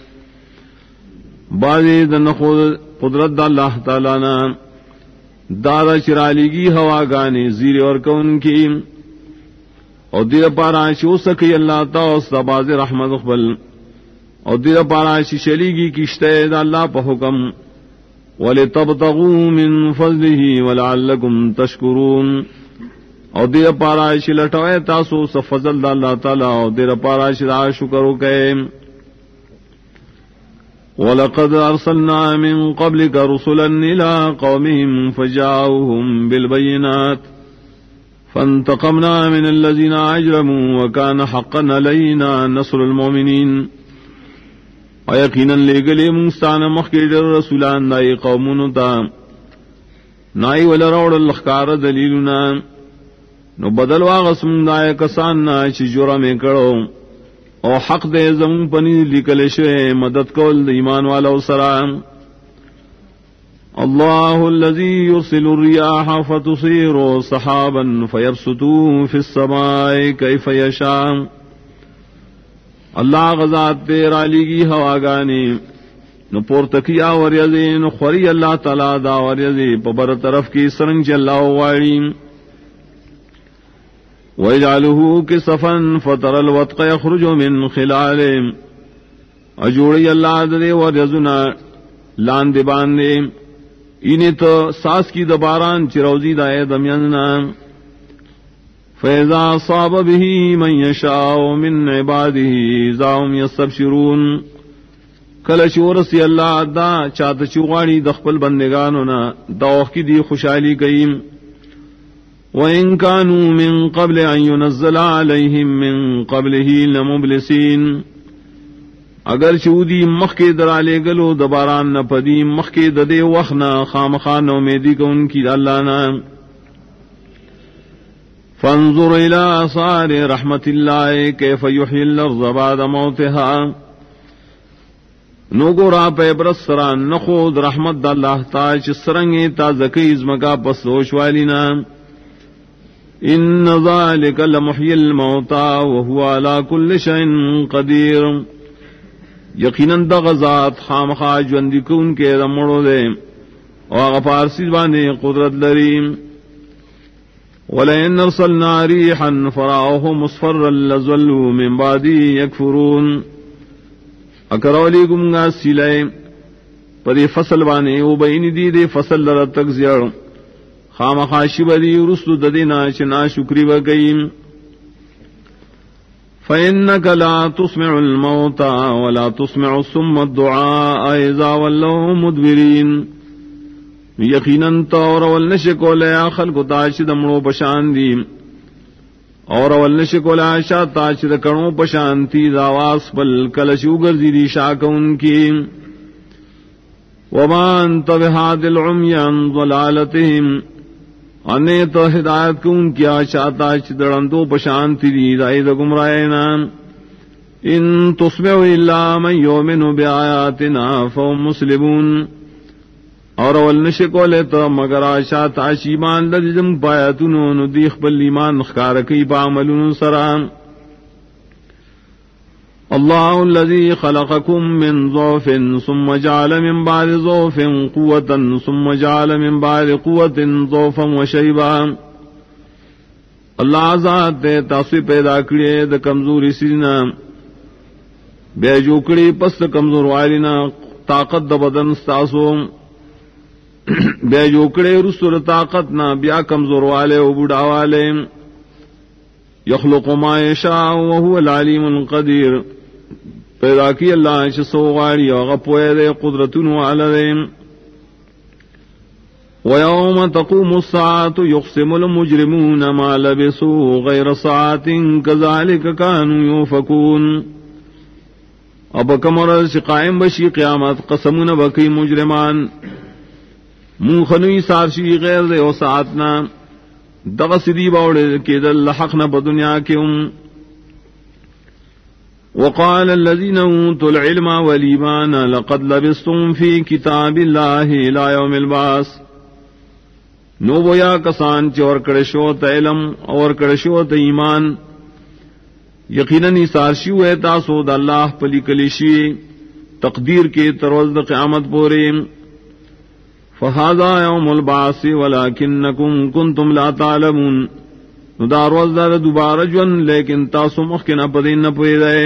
بعض قدرت اللہ تعالیٰ نا دادا چرالیگی ہوا گانے زیر اور کون کی اور دیر پارا شو سکی اللہ تا باز رحمت اقبل اور دیر پارا شلیگی کشتے دا اللہ پا حکم وَلِتَبْتَغُوا مِن فَضْلِهِ وَلَعَلَّكُمْ تَشْكُرُونَ اور دیر پارا شلٹوئے تاسو سفضل دا اللہ تعالیٰ اور دیر پارا شلا شکرو کئے. وَلَقَدْ أَرْسَلْنَا مِن قَبْلِكَ رُسُلًا إِلَىٰ قَوْمِهِمْ فَجَاءُوهُم بِالْبَيِّنَاتِ فَانْتَقَمْنَا مِنَ الَّذِينَ أَجْرَمُوا وَكَانَ حَقًّا عَلَيْنَا نَصْرُ الْمُؤْمِنِينَ. اور یقیناً لے گلے منگستان مخیر رسولان دائی قومون تا نائی ولروڑ الخکار دلیلنا نو بدل واغسم دائی کسان نا چی جرم کرو او حق دے زمون پنی لکل شوئے مدد کول ایمان والا سرام. اللہ الذی یرسل الریاح فتصیر صحابا فیبسطو فی السماء کیف یشاء. اللہ غزات تیرا لیگی ہوا گانی نو پورتکیا وریزی نو خوری اللہ تعالی دا وریزی پبر طرف کی سرنگ چلا واری. وَيَجْعَلُهُ كِسَفًا فَتَرَى الْوَدْقَ يَخْرُجُ مِنْ خِلَالِهِ. اجوڑی اللہ دے ورزنا لان دے باندے انہیں تو ساس کی دباران چروزی دائے دمیاننا. فَإِذَا صَابَ بِهِ مَنْ يَشَاءُ مِنْ عِبَادِهِ إِذَا هُمْ يَسْتَبْشِرُونَ. کل چورسی اللہ دا چاہت چوغانی دخپل بندگانونا دوخ کی دی خوشحالی کئیم. وَإِن كَانُوا مِن قَبْلِ أَن يُنَزَّلَ عَلَيْهِم مِّن قَبْلِهِ لَمُبْلِسِينَ. اگر چودی مخ کے درالے گلو دباران نہ پدی مخ کے ددے وخنا خامخان امیدی کو ان کی اللہ نا. فانظر إلى آثار رحمت اللہ كيف يحيي الأرض بعد موتها. نو گورا پہ برسران نخود رحمت دا اللہ تاچ سرنگی تا زکیز مگا پسوش والینا. ان ذلك لمحيي الموتى وهو على كل شيء قدير. یقیناً دا غزات خامخا جوندی کون کے رمڑو دے اور فارسی بانے قدرت لریم. وَلَئِنْ أَرْسَلْنَا رِيحًا فَرَأَوْهُ مُصْفَرًّا لَظَلُّوا مِنْ بَعْدِهِ يَكْفُرُونَ. اکرولی گمگا سیلائے پدے فصل بانے او بینی دی دے فصل لرا تک زیڑ خامخاشی بدی رسل ددینا چنا شکری بگئیم. فَإِنَّكَ لَا تُسْمِعُ الْمَوْتَى وَلَا تُسْمِعُ الصُّمَّ الدُّعَاءَ إِذَا وَلَّوْا مُدْبِرِينَ. یقیناً تو اور ولنشکو لیا خلق تاچ دمڑو پشان دی اور ولنشکو لیا شا تاچ دکڑو پشان تی داواس پل کلشو گرزی دی شاک ان کی. وَمَا أَنْتَ بِهَادِ الْعُمْيِ عَنْ ضَلَالَتِهِمْ. انے تو ہدایت کو ان کیا چاہتا چدڑن تو پشانتی دی دائی دا گمرائینا. ان تسمع الا من یؤمن بآیاتنا فهم مسلمون. اور ولنشکو لیتا مگر آشا تعشیمان لدیم پایتونو ندیخ بل ایمان خکارکی پا عملون سرام. اللہ الذی خلقکم من ضعف ثم جعل من بعد ضعف قوة ثم جعل من بعد قوة ضعفا وشیبا. اللہ ذات دے تاسوی پیدا کرے دا کمزوری سینا بے جوکڑی پس کمزور والینا طاقت دا بدن ستاسو بے جوکڑے رسول طاقت نہ بیا کمزور والے و بڑھا والے. یخلق ما یشاء وهو العلیم القدیر. پیدا کی اللہ چسو غاری غپوئے دے قدرتن والدے. وَيَوْمَ تَقُومُ السَّاعَةُ يُقْسِمُ الْمُجْرِمُونَ مَا لَبِثُوا غَيْرَ سَاعَةٍ كَذَلِكَ كَانُوا يُؤْفَكُونَ. اب کمر سے قائم بشی قیامت قسمون بکی مجرمان من خنوی سارشی غیر دے و ساعتنا دغسدی باوڑے کے دل حقنا بدنیا کے وقال الذين اوتوا العلم والایمان لقد لبثتم في كتاب الله الى يوم البعث. نو بویا کسان چور کڑشوت علم اور کڑشوت ایمان یقیناً سارشی ہوئے تاسو دا اللہ پلی کلیشی تقدیر کے تروز دا قیامت پورے فہذا یوم البعث ولکنکم کنتم لا تعلمون نو دا روز دا دوبارہ جون لیکن تاسو مخکنا پدین نپوئی دائے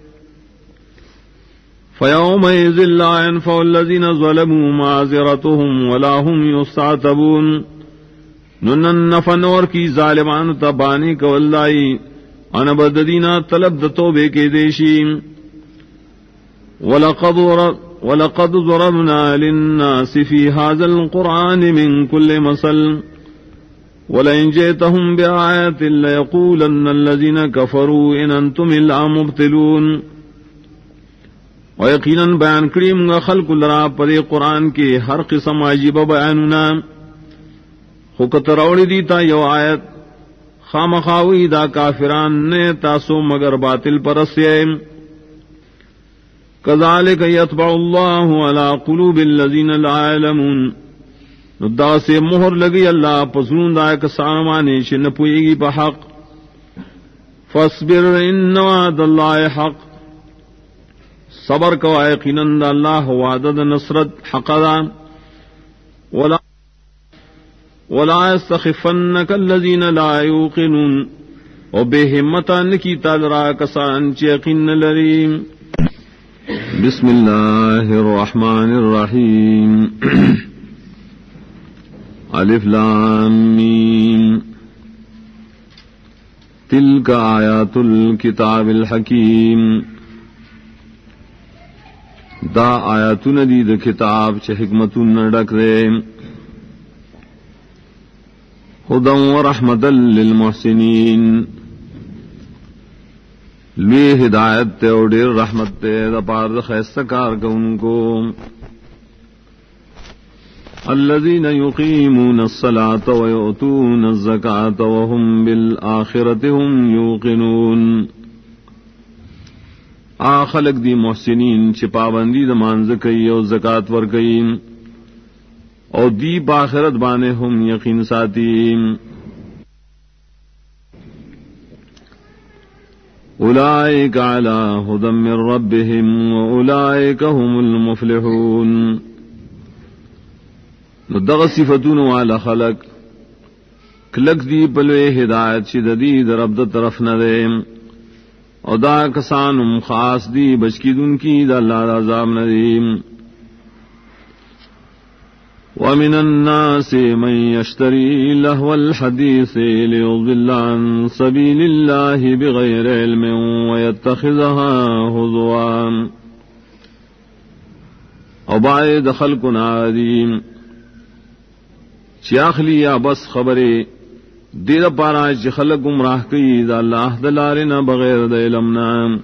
فَيَوْمَئِذٍ لَّا يَنفَعُ الَّذِينَ ظَلَمُوا مَعْذِرَتُهُمْ وَلَا هُمْ يُسْتَعْتَبُونَ نُنَّن نَفَنور کی ظالمان تبانی کو اللہ انا بددینا طلب دتوبے کے دیشی وَلَقَدْ ضَرَبْنَا لِلنَّاسِ فِي هَذَا الْقُرْآنِ مِنْ كُلِّ مَثَلٍ وَلَئِنْ جِئْتَهُمْ بِآيَةٍ لَيَقُولَنَّ الَّذِينَ كَفَرُوا إِنْ أَنْتُمْ إِلَّا مُبْطِلُونَ و یقیناً بیان کریم گا خلق لرا پدے قرآن کے ہر قسم عجیب بیاننا خوکت روڑی دیتا یو آیت خامخاوی دا کافران نے تاسو مگر باطل پرسے کذالک یطبع اللہ علی قلوب الذین لا یعلمون دا سے مہر لگی اللہ پسنون دا کسانمانی شن پوئی گی پا حق فاصبر ان وعد اللہ حق صبر کو یقیناً اللہ وعدد نصرت حق دا ولا يستخفنك الذين لا يوقنون و بے ہمتان کی تادرا کسان چیقین لریم بسم اللہ الرحمن الرحیم الف لام میم تلک آیات الکتاب الحکیم دا آیاتون دی دا کتاب چھ حکمتون ڈک دے ہدی و رحمتا للمحسنین لوی ہدایت تے اور دیر رحمت تے دا پار دا خیستکار کن کو الذین یقیمون الصلاة و یؤتون الزکاة وهم بالآخرة هم یوقنون خلق دی محسنین چھ پابندی دا مانز کئی او زکاة ور کئی او دی باخرت بانے ہم یقین ساتی اولئک علی ھدی من ربہم واولئک هم المفلحون ندغ صفتون والا خلق کلک دی پلوے ہدایت شددی در رب دا طرف ندیم او دا کسانم خاص دی بچکیدن کی دا اللہ دا عذاب ندیم ومن الناس من يشتري لهو الحديث ليضل عن سبيل الله بغير علم ويتخذها هزوا او بعد خلقنا عظيم چیاخلی یا بس خبرے دیر پارا چی خلق گمراہ کی دا اللہ دلارنا بغیر دا علمنا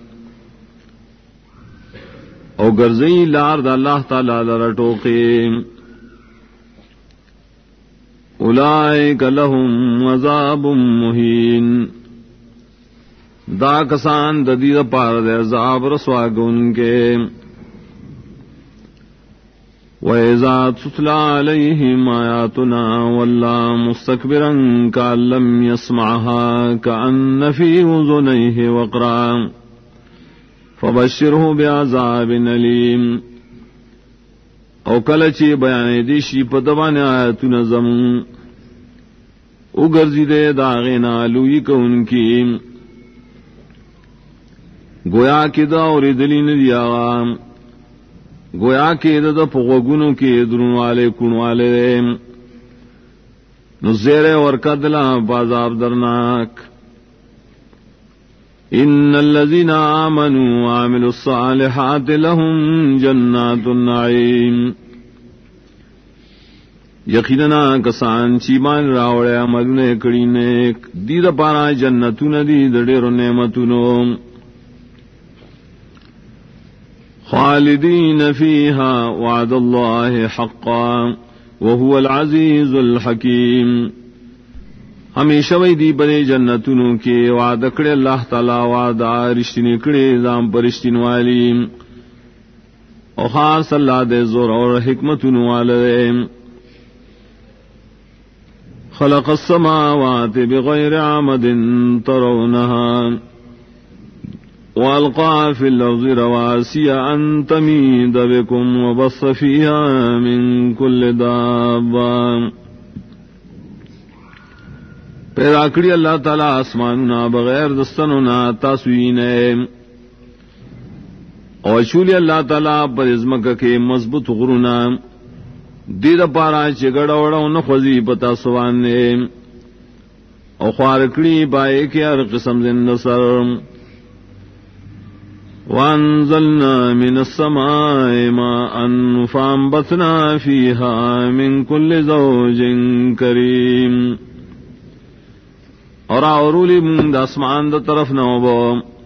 او گرزئی لار دا اللہ تعالی لرٹوکے اولئک لهم عذاب مہین دا کسان دا دیر پارا دا عذاب رسواگن کے وَإِذَا تُتْلَى عَلَيْهِمْ آيَاتُنَا وَلَّى مُسْتَكْبِرًا كَأَن لَّمْ يَسْمَعْهَا كَأَنَّ فِي أُذُنَيْهِ وَقْرًا فَبَشِّرْهُ بِعَذَابٍ أَلِيمٍ او کلچی بیان دیشی پدبان آیاتنا زمون اگرزی دے داغینا لوی کون کی گویا کی دا اور دلین دیاغام گویا کے دد پغوگنوں کے درون والے کن والے نزیر اور کدلا بازاب درناک ان الذین آمنوا وعملوا الصالحات لهم جنات النعیم یقیننا کسان چیمان راوڑے عمل نے کڑی نیک دید پارا جنتون دی دڑیر نعمتونو خالدین فیہا وعد اللہ حقا وهو العزیز الحکیم ہمیشہ وی دی بنے جنتونوں کے وعد کڑے اللہ تعالی وعدہ رشتنی کڑے دام پر رشتن والی اور خاص اللہ دے زور اور حکمتون والے خلق السماوات بغير عمد ترونها وألقى في الأرض رواسي أن تميد بكم وبث فيها من كل دابة. پیدا کری اللہ تعالی آسماننا بغیر دستننا تاسوین اور چولی اللہ تعالی پر ازمک کے مضبوط غرونا دید پارا چگڑا وڑا نخوزی پتا سوانے اور خوارکڑی پائے کے ہر قسم زند سر. وانزلنا من السماء ماء فانبتنا فيها من كل زوج کریم. اور اورولی من دا اسمان دا طرف نوبو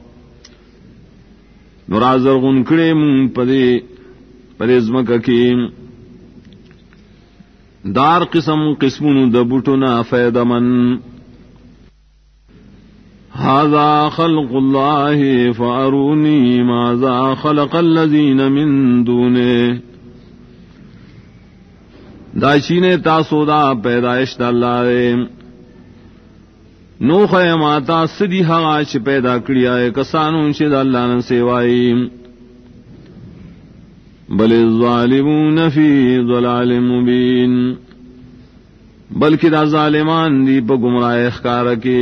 نرازر غنکڑے من پریزمک کیم دار قسمون دا بوٹنا فیدمن. هذا خلق الله فاروني ماذا خلق الذين من دونه. دا چینے تاسو دا پیدائش دا اللہ دے نو خیماتا سدی حقا چھ پیدا کریائے کسانون چھ دا اللہ نے سیوائی. بل الظالمون فی ضلال مبین بلکہ دا ظالمان دی پا گمراہ اخکار کے.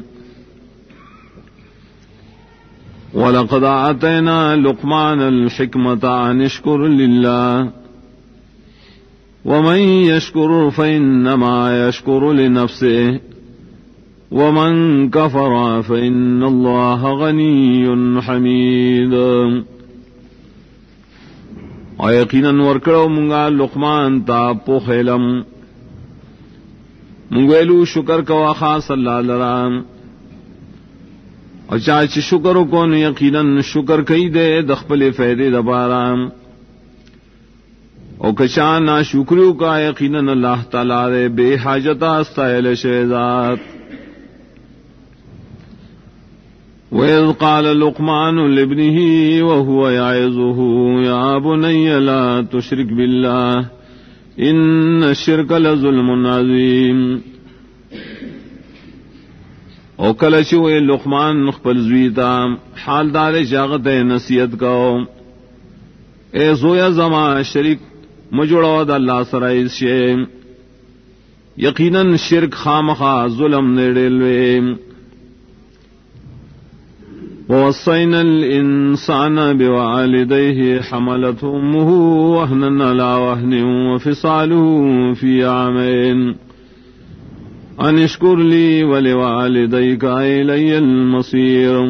وَلَقَدْ آتَيْنَا لُقْمَانَ الْحِكْمَةَ أَنِ اشْكُرْ لِلَّهِ وَمَنْ يَشْكُرْ فَإِنَّمَا يَشْكُرُ لِنَفْسِهِ وَمَنْ كَفَرَ فَإِنَّ اللَّهَ غَنِيٌّ حَمِيدٌ. اور یقیناً ورکڑو منگا لقمان تا پوخ علم منگویلو شکر کوا خاص اللہ لرام اور چاچ شکر کو یقیناً شکر کئی دے دخپل فیدے دبارام او کچان نا شکریو کا یقیناً اللہ تعالی دے بے حاجتا استائل شہزاد. وَإِذْ قَالَ لُقْمَانُ لِابْنِهِ وَهُوَ يَعِظُهُ يَا بُنَيَّ لَا تُشْرِكْ بِاللَّهِ إِنَّ الشِّرْكَ لَظُلْمٌ عَظِيمٌ. او کلچوے لقمان خپل زویتا حال دار جاغت نصیحت کو اے زویا زما شریک مجوڑو دا اللہ سرائز شے یقیناً شرک خامخا ظلم نیڑلوے. وَوَصَّيْنَا الْإِنسَانَ بِوَالِدَيْهِ حَمَلَتْهُ أُمُّهُ وَهْنًا عَلَى وَهْنٍ وَفِصَالُهُ فِي عَامَيْنِ أَنِ اشْكُرْ لِي وَلِوَالِدَيْكَ إِلَيَّ الْمَصِيرُ.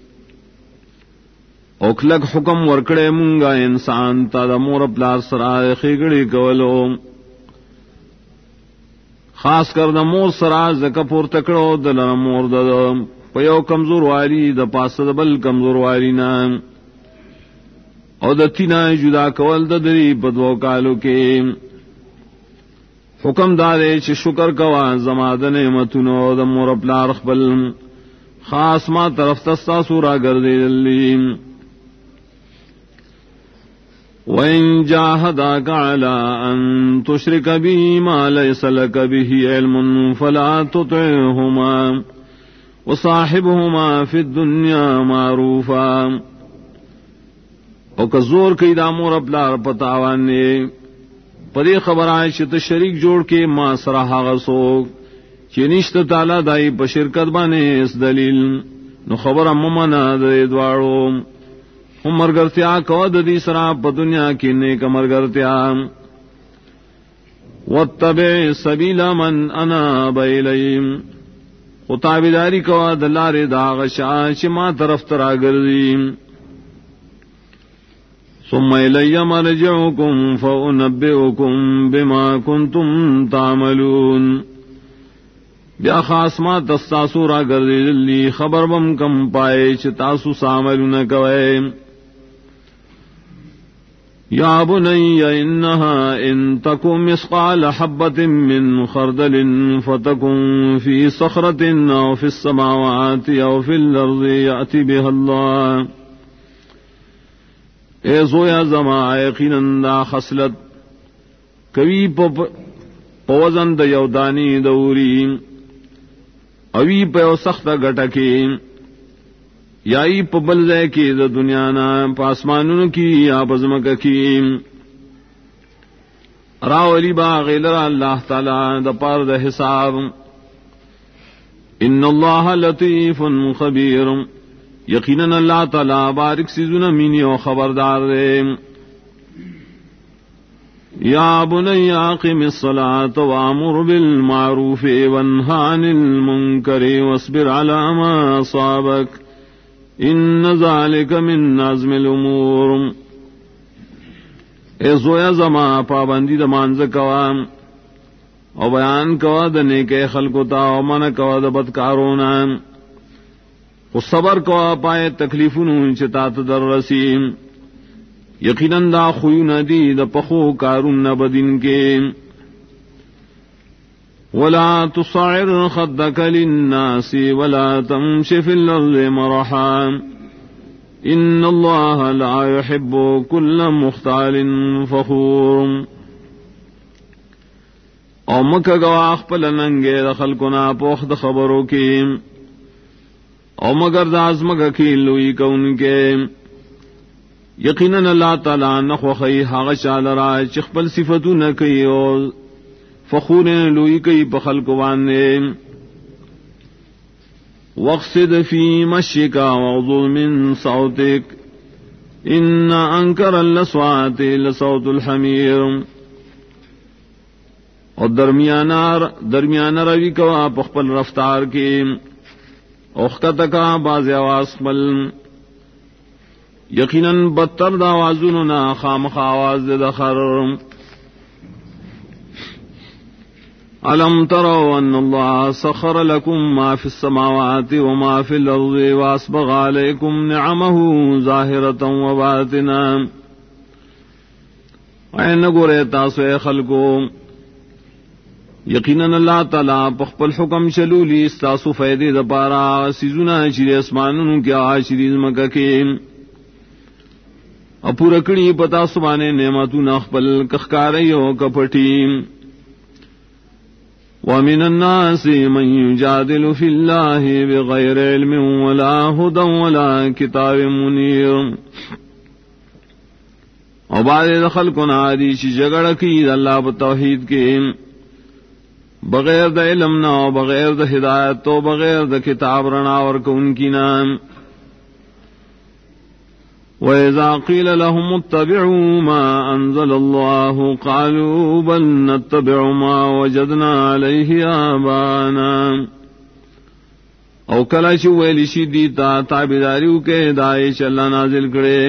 اوکلک حکم ورکڑے منگا انسان تا دا مور پلار سرا خیگڑی کولو خاص کر دا مور سرا زکا پور تکڑو دلنا مور دا پیو کمزور والی دا پاس دا بل کمزور والی نا او دا تینا جدا کول دا دری بدو کالو کے. حکم دارے چھ شکر کوا زماد نعمتونو دا مور پلار خبل خاص ما طرف تستا سورا گردے دلیم. وَإِن جَاهَدَاكَ عَلَىٰ أَن تُشْرِكَ بِي مَا لَيْسَ لَكَ بِهِ عِلْمٌ فَلَا تُطِعْهُمَا وَصَاحِبْهُمَا فِي الدُّنْيَا مَعْرُوفًا. او کا زور کئی دا مور پلار پتاوان نے پدی خبر آئے چھ شریک جوڑ کے ما سراہا غسوک چنشت تعالی دائی پشرکت بانے اس دلیل نو خبر ممنا دے دوارو ہم مرگرتیا کود دی سرا پا دنیا کی نیک مرگرتیا. واتبع سبیل من اناب الیم خطابداری کوا دلار داغ شاہ چھ ما طرف ترا گردیم. ثم الی مرجعکم فانبئکم بما کنتم تعملون. بیا خاص ما تستاسو را گردی دلی خبر بم کم پائے چھ تاسو ساملون کوئے. یا بنی انہا ان تکو مثقال حبت من خردل فتکن فی صخرت او فی السماوات او فی الارض یأتی بها اللہ. اے زویا زما یقیناً دا خصلت کبھی پوزن د یودانی دوری اوی په سخت غټکی یای په بل ځای کې د دنیا نه پاسمانونو کې یا بزمک کې راولی با غیلر اللہ تعالی د پار د حساب ان اللہ لطیف خبیر یقینا اللہ تعالی بارک سیزن مینی و خبردار دے یا بنی اقم الصلاة وامر بالمعروف وانہا عن المنکر واصبر علی ما اصابک ان ذلک من عزم الامور اے زویا زما پابندی د مانځ کوا او بیان کوا د نیکه خلقو تا او من کوا د بدکارونه او صبر کوا پای تکلیفونو چې تا ته در رسیم یقینا دا خوونه دی د پخو کارون بدین کې ولا تصعر خدك للناس ولا تمشي في الارض مرحا ان اللہ لا يحب كل مختال فخور او مکہ گواخ پلننگے دخل کنا پوخ د خبروں کی او مگر داز مکہ کی لوئی کون کے یقیناً اللہ تعالی نخوخی حاغ شالرا چخپل صفتو نکی او فخور لوئی کئی پخل کوانے واقصد في مشيك واغضض من صوتك ان انكر الاصوات لصوت الحمير اور درمیانہ روی کوا پخپل رفتار کی اوخت کا باز آواز پل یقیناً بدتر دا آوازوننا خامخ آواز دخر أَلَمْ تَرَوْا أَنَّ اللَّهَ سَخَّرَ لَكُم مَّا فِي السَّمَاوَاتِ وَمَا فِي الْأَرْضِ وَأَسْبَغَ عَلَيْكُمْ نِعَمَهُ ظَاهِرَةً وَبَاطِنًا اے نگورے تاسو اے خلقو یقیناً اللہ تعالی پخپل حکم چلولی استاسو فیدے دپارا سیزونا چیز اسمانونو کیا چیز مکہ کے اپورکڑی پتا سبانے نعمتو نخپل کخکاریو کپٹیم ومن الناس من يجادل في الله بغير علم ولا هدى ولا كتاب منير اور بعد دخل کو نادی چی جگڑ کی اللہ بتوحید کے بغیر د علم نہ بغیر د ہدایت تو بغیر د کتاب رنا اور کون کی نام وَإِذَا قِيلَ لَهُمُ اتَّبِعُوا مَا أَنزَلَ اللَّهُ قَالُوا بَلْ نَتَّبِعُ مَا وَجَدْنَا عَلَيْهِ آبَاءَنَا او کلا چ ویلی شی دیتا تابعداریو کے ہدایت اللہ نازل کرے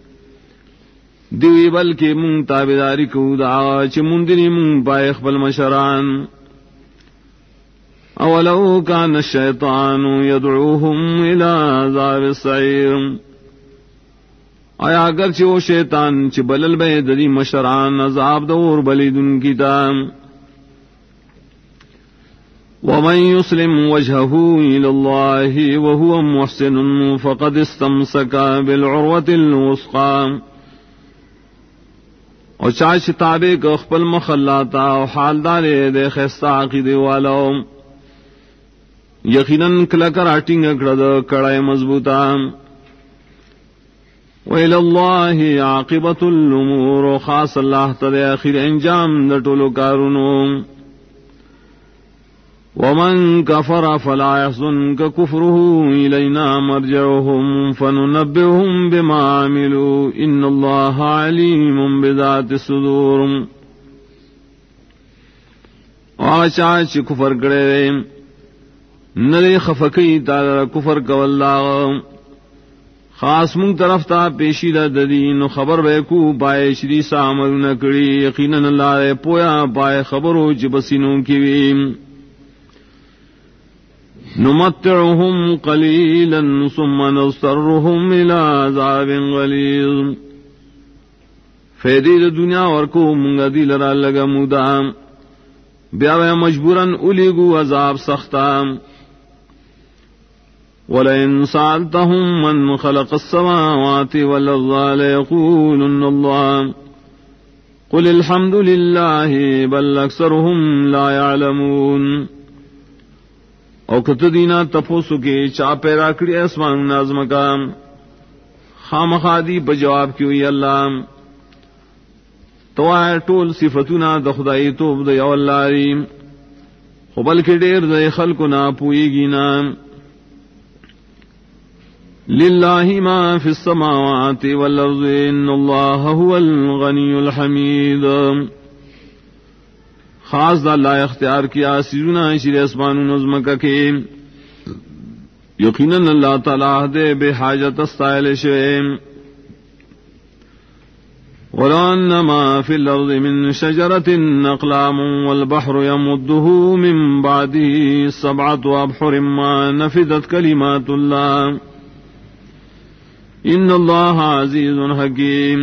دیوی بلکہ من تابعداری کو دا چ مندنی من پائے خپل مشران اولو کان الشیطان یدعوهم الى عذاب السعیر آیا اگر چ وہ شیطان چ بلل بے ددی مشران عذاب دور بلیدن کی تام ومن يسلم وجهه إلى الله وهو محسن فقد استمسك بالعروة الوثقى اور چاچ تابے کو خپل مخلاتا او حال دارے دے خیستا عقیدے والو یقیناً کلکر آٹنگ اکڑد کڑائے مضبوطا وإلى الله عاقبة الأمور خاص اللہ تدے آخر انجام دٹولو کارونو ومن كفر فلا يحزنك كفره إلينا مرجعهم فننبئهم بما عملوا إن الله عليم بذات الصدور آچاچ کفر کرے نرے خفقی تعالی کفر کوالا خاص من طرف تا پیشی دا دین خبر بے کو پائے شری سامر نکڑی یقیناً اللہ پویا پائے خبرو جبسینوں کی ویم نمتعهم قلیلا ثم نضطرهم الى عذاب غلیظ فیدی دنیا ورکو منگا دی لرا لگا مدام بیاوے مجبوراً الیگو عذاب سختام وَلَئِن سَأَلْتَهُم مَّن خَلَقَ السَّمَاوَاتِ وَالْأَرْضَ لَيَقُولُنَّ اللَّهُ قل الحمد للہ بل اکثرهم لا يعلمون. او کت دینا تپوسو کے چا پیدا کری اسمان نازم کا خامخادی بجواب کیوئی اللہ تو آئے ٹول صفتنا د خدائی توب د یو اللہ ریم خو بلکہ دیر د خلقنا پوئی گینا. للہ ما فی السماوات والارض ان اللہ هو الغنی الحمید. خاص دا اللہ اختیار کیا سیزنا شیر اسمان و نظم کا کے یقیناً اللہ تعالیٰ دے بے حاجت استائل شویم. وَلَأَنَّ مَا فِي الْأَرْضِ مِن شَجَرَةٍ أَقْلَامٌ وَالْبَحْرُ يَمُدُّهُ مِن بَعْدِهِ سَبْعَةُ أَبْحُرٍ مَا نَفِدَتْ كَلِمَاتُ اللَّهِ إِنَّ اللَّهَ عَزِيزٌ حَكِيمٌ.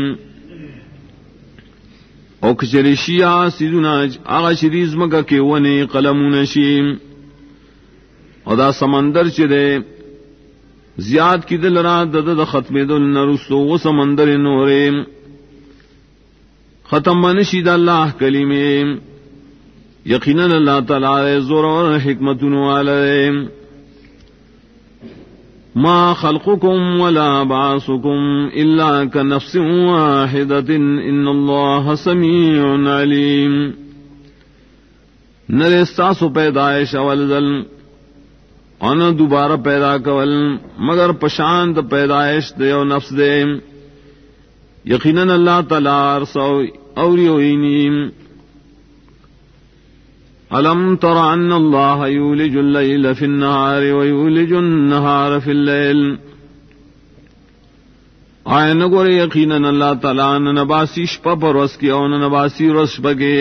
او کچری شیعہ سیدنا آغا شریز مگا کے ونے قلمون شیم او دا سمندر چرے زیاد کی دل را دد ختم دل نرسو و سمندر نورے ختم بنشید اللہ کلمے یقیناً اللہ تعالی زور اور حکمت والے. ما خلقكم ولا بعثكم إلا كنفس واحدة إن الله سميع عليم. نرے استاسو پیدائش اول ذل ان دوبارہ پیدا کول مگر پشانت پیدائش دے و نفس دے یقیناً اللہ تعالی ارسو اوریوینیم. أَلَمْ تَرَ أَنَّ اللَّهَ يُولِجُ اللَّيْلَ فِي النَّهَارِ وَيُولِجُ النَّهَارَ فِي اللَّيْلِ. آئے نگورے یقیناً اللہ تعالیٰ ننباسی شپا پر رس کی اور ننباسی رس بگے.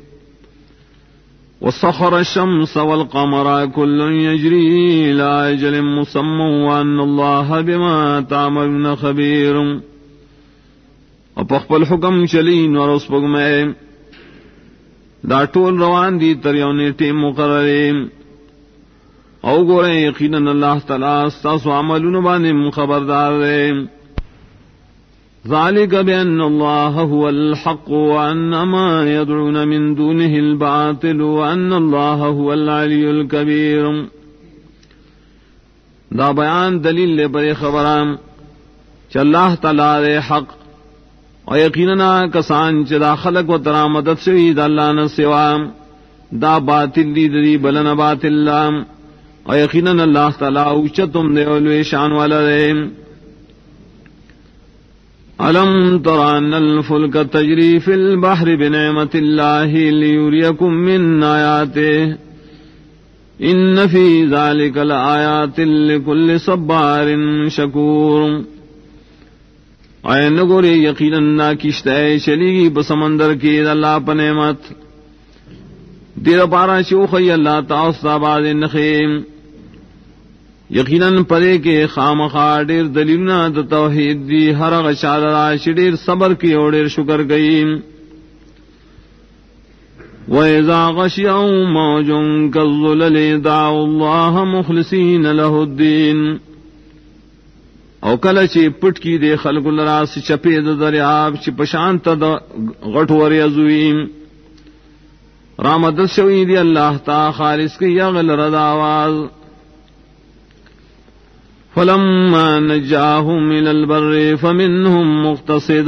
وَسَخَرَ الشَّمْسَ وَالْقَمَرَ كُلٌّ يَجْرِي إِلَى أَجَلٍ مُّسَمًّى وَأَنَّ اللَّهَ بِمَا تَعْمَلُونَ خَبِيرٌ. اور پخپل حکم چلین اور اس پگمے دا ٹول روان دی تریونے ٹیم مقررے او گورے یقیناً اللہ تعالیٰ ستاسو عملون بانم خبردار دے. ذالک بأن اللہ هو الحق وأن ما يدعون من دونه الباطل وأن اللہ هو العلی الکبیر. دا بیان دلیل لے برے خبرام چا اللہ تعالیٰ دے حق اور یقیناً کسان چدا خلق و ترا مدد شوید اللہ نہ سوا دا باطل دی دی بلن باطل اللہ اور یقیناً اللہ تعالیٰ اوچتم دے علوی شان والا دے. أَلَمْ تَرَ أَنَّ الْفُلْكَ تَجْرِي فِي الْبَحْرِ بِنِعْمَةِ اللَّهِ لِيُرِيَكُم مِّنْ آيَاتِهِ إِنَّ فِي ذَلِكَ لَآيَاتٍ لِكُلِّ صَبَّارٍ شَكُورٍ. آئے نگورے یقیناً نا کشتہ چلی گی بسمندر کی اللہ پنعمت دیر پارا شوخی اللہ تعالی باز نخیم یقیناً پرے کے خامخا ڈیر دلیلنا د توحید دی ہر غشارہ شڈیر صبر کی اور ڈیر شکر گئی. وَإِذَا غَشِيَهُم مَّوْجٌ كَالظُّلَلِ دَعَوُا اللَّهَ مُخْلِصِينَ لَهُ الدِّينَ. او کل چی پٹ کی دے خلق لراس چپے د دریاب چی پشانت د غٹ وریزویم رامدد شوی دی اللہ تا خالص کی یغل رد آواز. فَلَمَّا نَجَّاهُمْ إِلَى الْبَرِّ فَمِنْهُمْ مُقْتَصِدٌ.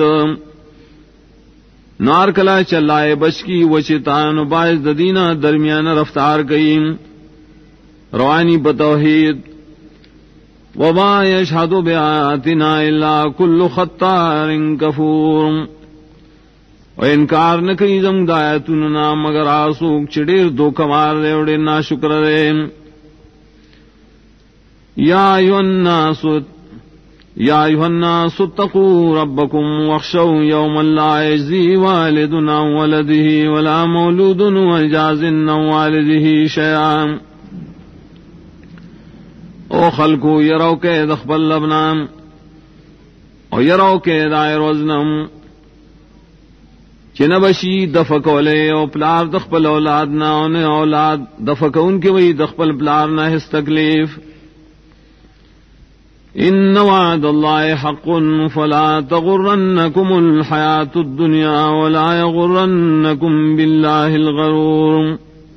نار کلا چلائے بچ کی وچتان باعث ددینہ درمیان رفتار گئیم روانی بتوحید. وَمَا يَشْهَدُ بِآيَاتِنَا إِلَّا كُلُّ خَطَّارٍ كَفُورٍ. و انکار نہ کئی زم دایتنا مگر آسوک چڑیر دو کمار دے اڑے نا شکر دے. یا ایھا الناس اتقوا ربکم واخشوا یوما لا یجزی والد عن ولده ولا مولود هو جاز عن والده شیئا. او خلقو یرو کے دخبل لبنام او یرو کے دائر وزنم چنبشی دفکولے او پلار دخبل اولاد نہ انہیں اولاد دفکون کی وہی دخبل پلار نہ ہس تکلیف. ان وعد اللہ حق فلا تغرنکم الحیاة الدنیا ولا یغرنکم باللہ الغرور.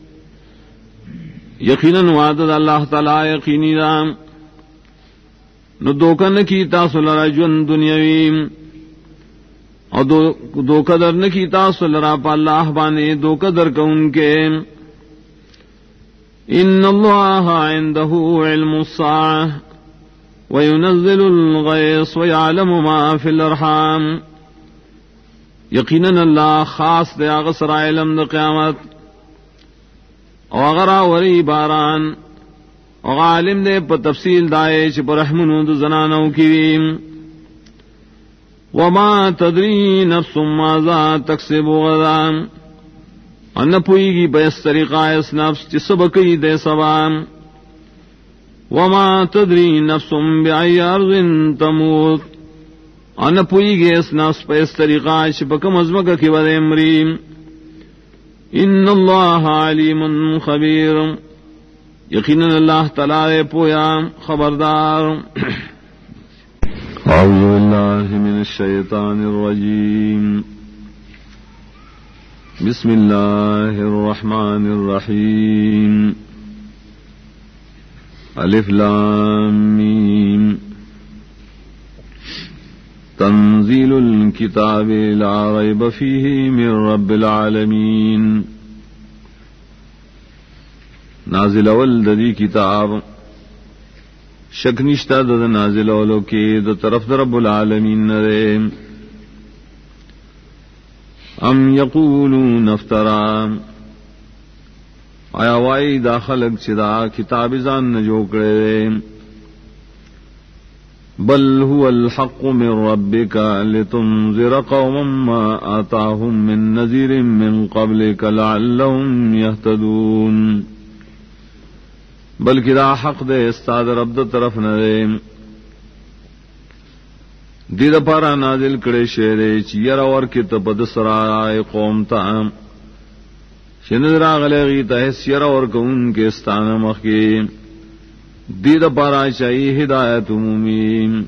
یقیناً وعد اللہ تعالی یقینی رام نو دوکن کی تاسو لرا جون دنیاوی اور دوکدر نہ کی تاسو لرا پا اللہ بانے دوکدر کون کے. ان اللہ عنده علم الساعة وينزل الغيث ويعلم ما في الارحام. یقیناً اللہ خاص دے اغسر علم دا قیامت اور اغرا وری باران اور عالم دے پا تفصیل دائے چھ پر رحمنو دا زنانو کیویم. وما تدری نفس ماذا تکسب غدا ان پوئی گی بیس طریقہ اس نفس چھ سبکی دے سبام. وما تدری نفس بأي أرض تموت ان پوئی گی اس نفس بیس طریقہ چھ بکم ازمک کی ود امریم. ان اللہ علیم خبیر. یقیناً اللہ تعالی پویا خبردار. اعوذ باللہ من الشیطان الرجیم. بسم اللہ الرحمن الرحیم. الف لام میم. تنزیل الکتاب لا ریب فیہ من رب العالمین. نازل اول دی کتاب شک نشتا د نازل اولو کے د طرف د رب العالمین نرے. ام یقولون افترا آیا وائی دا خلق چدا کتاب زان نجو کرے. بل هو الحق من ربک لتنذر قوما ما آتاهم من نذیر من قبلک لعلهم یهتدون. بلکہ دا حق دے استاد رب دا طرف نہ دے دید پارا نازل کڑے شیرے چیر اور کی تپد سرائے قوم تا شندر آغلے غیتا ہے سیر اور کون کے استان مخی دید پارا چاہی ہدایت عمومی.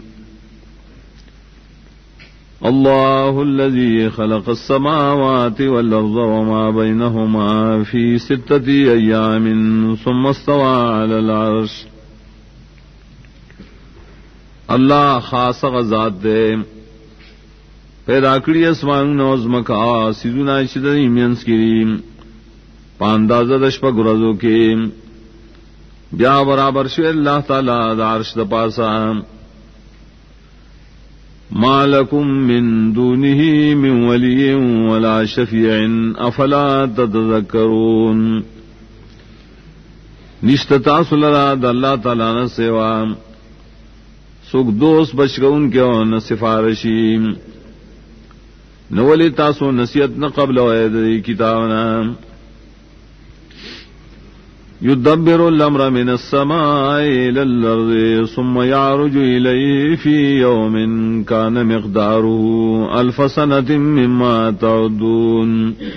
اللہ الذی خلق السماوات والارض وما بینہما فی 6 ایام ثم استوى علی العرش. اللہ خاص غزات دے پیدا کری اسمان نوزمکا سیدنا شدنی مینس کریم پاندازہ دشپا گرزو کے بیا برابر شو اللہ تعالی دا عرش دا پاسا. ما لکم من دونہ من ولی ولا شفیع افلا تتذکرون. نشت تاسو لرا دا اللہ تعالی نہ سوا سوک دوست بچگون کے نہ سفارشی نہ ولی تاسو نصیحت نہ قبل وعدی کتابنا. يدبر الأمر من السماء إلى الأرض ثم يعرج إليه في يوم كان مقداره 1000 سنة مما تعدون.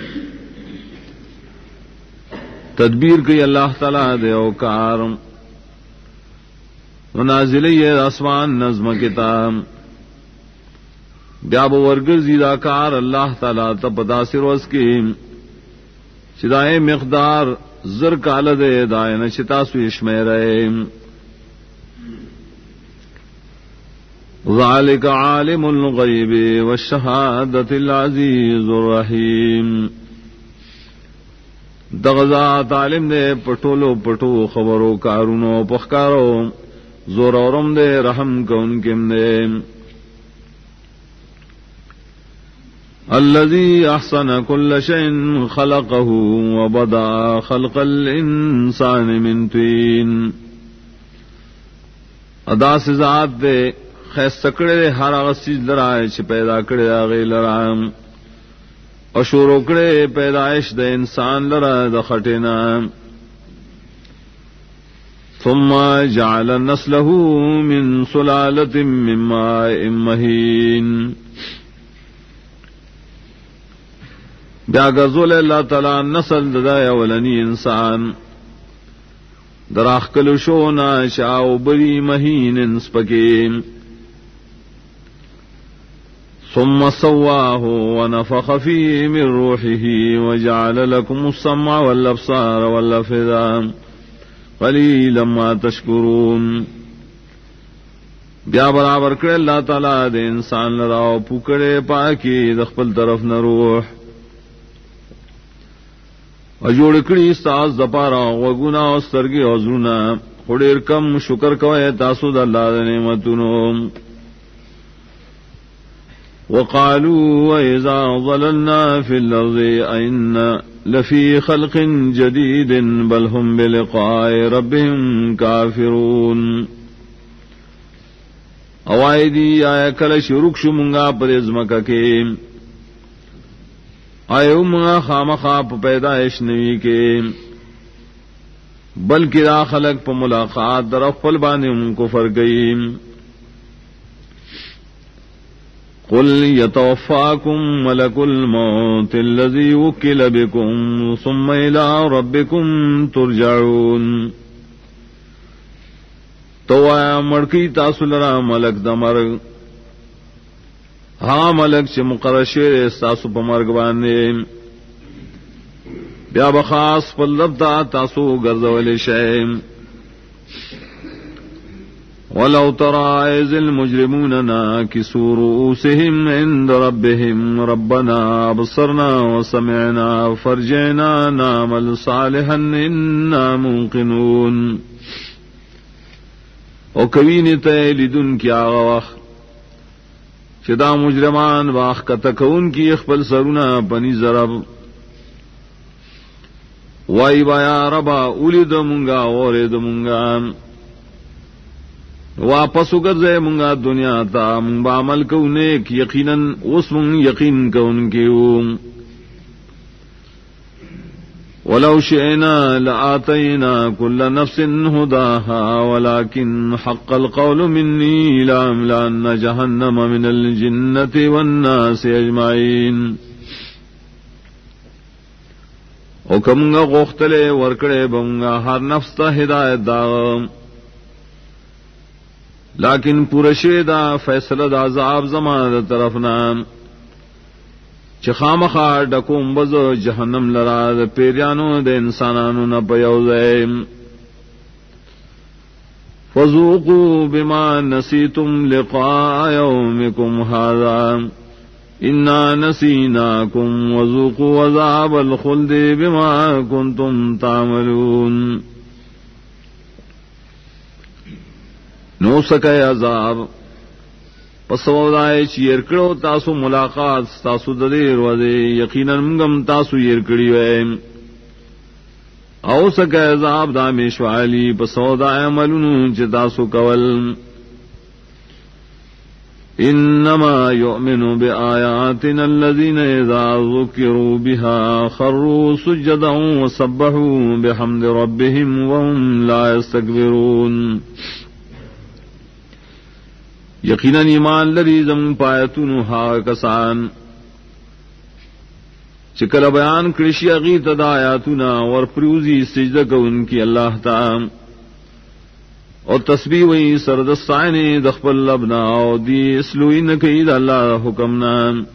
تدبیر کی اللہ تعالی دے اوکار نازلی آسمان نظم کتاب بیا بورگر زیدہ کار اللہ تعالی تپدا سروس کی شدائے مقدار زر کال دے دائن شتاسو اشمیرے. ذالک عالم الغیب والشہادت العزیز الرحیم. دغزات عالم دے پٹولو پٹو خبرو کارونو پخکارو زور اورم دے رحم کون کم دے. الذي احسن كل شيء خلقه وبدأ خلق الانسان من طين. ادا سے ذات دے خیس سکڑے ہر چیز لرائے چھ پیدا کرے آگے لرام اور شروع کرے پیدائش دے انسان لرا دخٹنا. ثم جعل نسله من سلالة من ماء مهين. بیا گزول اللہ تعالی نسل ددایا ولنی انسان دراخ کلشونا شاو بری مہین انسپکیم ثم سواه ونفخ فيه من روحه وجعل لكم السمع والابصار والافئدة قليلا ما تشكرون. بیا برابر کرے اللہ تعالیٰ دے انسان لراو پکڑے پاکی دخپل طرف نہ روح اجوڑ کڑی استاز دپارا وگنا استرگی عذرنا خڑیر کم شکر کوئے تاسو دا اللہ دے نعمتونو. وقالوا وإذا ضللنا في الأرض أئنا لفي خلق جديد بل هم بلقاء ربهم كافرون. اوائدی آیا کل شروک شمنگا پر ازمکا کے آئے منگا خامخا پیدائش نوی کے بلکہ را خلق پا ملاقات در افل بانے ان کو فرگئی. قل يتوفاكم ملك الموت الذي وكل بكم ثم إلى ربكم ترجعون. تو آیا مڑکی تاسو لرا ملک دا مرگ ہاں ملک چھ مقرر شیر تاسو پا مرگ باندے بیا بخاص پل لبتا تاسو گردولی شیم. وَلَوْ تَرَى إِذِ الْمُجْرِمُونَ نَاكِسُو رُءُوسِهِمْ عِندَ رَبِّهِمْ رَبَّنَا أَبْصَرْنَا وَسَمِعْنَا فَارْجِعْنَا نَعْمَلْ صَالِحًا إِنَّا مُوقِنُونَ. او کوین تے لدن کی آغا وقت چدا مجرمان واخ کا تکون کی اخبل سرونا پنی ضرب وائی بایا ربا اولی دمونگا اوری دمونگا واپس اگرزے منگا دنیا تا منگ بعمل کونیک یقیناً اس منگ یقین کون کیوں. ولو شئنا لآتينا كل نفس هداها ولكن حق القول مني لأملأن جهنم من الجنة والناس أجمعين. او کمنگا غختلے ورکڑے بمگا ہر نفس تا ہدایت دا لیکن پورشے دا فیصلہ دا عذاب زمان دا طرفنا چخامخا ڈکوم بز جہنم لرا دا پیریانو دا انسانانو نا پیوزے. فذوقوا بما نسیتم لقاء یومکم ھذا انا نسیناکم وذوقوا عذاب الخلد بما کنتم تعملون. نو سکے عذاب پسودائے چیر کرو تاسو ملاقات تاسو ددیر وزے یقیناً منگم تاسو یر کری وے او سکے عذاب دامیش والی پسودائے عملن چ تاسو کول. انما یؤمن بآیاتنا الذین اذا ذکروا بها خروا سجدا وسبحوا بحمد ربهم وهم لا يستكبرون. یقیناً ایمان لری زم پایتونو ہا کسان چکل بیان کرشی اغیت دا آیاتونا ور پروزی سجدہ کو ان کی اللہ تعالی اور تسبیح وی سردستائن دخبل لبنا او دی اسلوئی نکی دا اللہ حکمنا.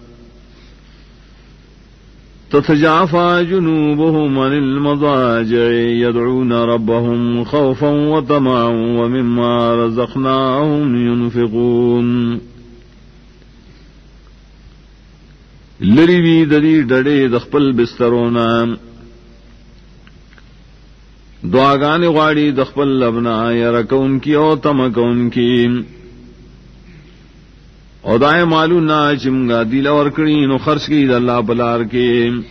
تتجافى جنوبهم عن المضاجع يدعون ربهم خوفا وطمعا ومما رزقناهم ينفقون. لری وی دری ڈڑے دخپل بسترونا دعاگان غاڑی دخپل لبنا یا رکون کی او تمکون کی او دائے مالو نا چمگا دیل ورکڑین و خرچ کی اللہ بلار کے.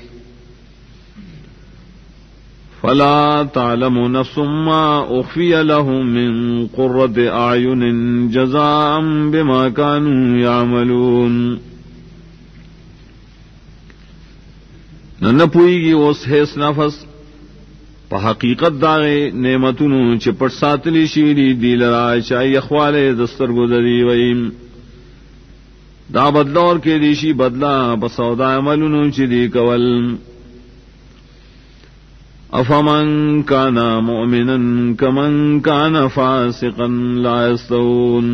فلا تعلم نفس ما اخفی لهم من قرۃ اعین جزاء بما كانوا يعملون. نہ پوئی گی اس حیث نفس پا حقیقت داغے نعمتونو چپٹ ساتلی شیری دیل رائے چاہی اخوالے دستر گزری ویم دا بدلور کے دیشی بدلا بسودا عملونو چی دی کول. افمن کان مؤمنا کمن کان فاسقا لا یستوون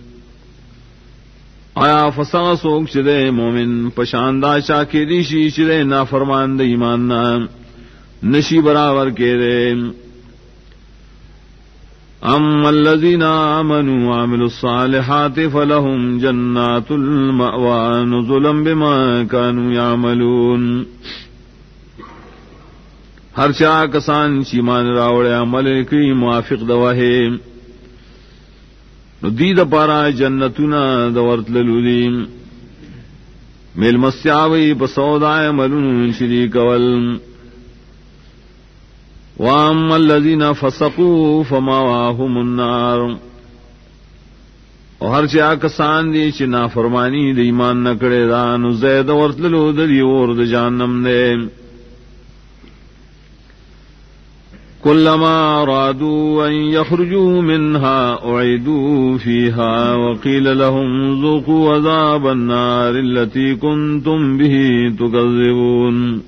آیا فسا سوک چدے مومن پشاندہ چاکی دیشی چدے نافرمان دے ایمان نام نشی برابر کے دے ام الذین آمنوا وعملوا الصالحات فلهم جنات المأوى نزلا بما كانوا يعملون ہر چا کسان چیمان راوڑے عمل کی موافق دواہے دید پارا جنتنا دورتللودی میل مسیاوی بسودائے ملون شریک ول وَأَمَّا الَّذِينَ فَسَقُوا فَمَأْوَاهُمُ النَّارُ اور ہر چا کسان دی چی نافرمانی دی ایمان نکڑے دا نو زید ورتللو دی اور دی جہنم دے كلما أرادوا أن يخرجوا منها أعيدوا فيها وقيل لهم ذوقوا عذاب النار التي كنتم به تكذبون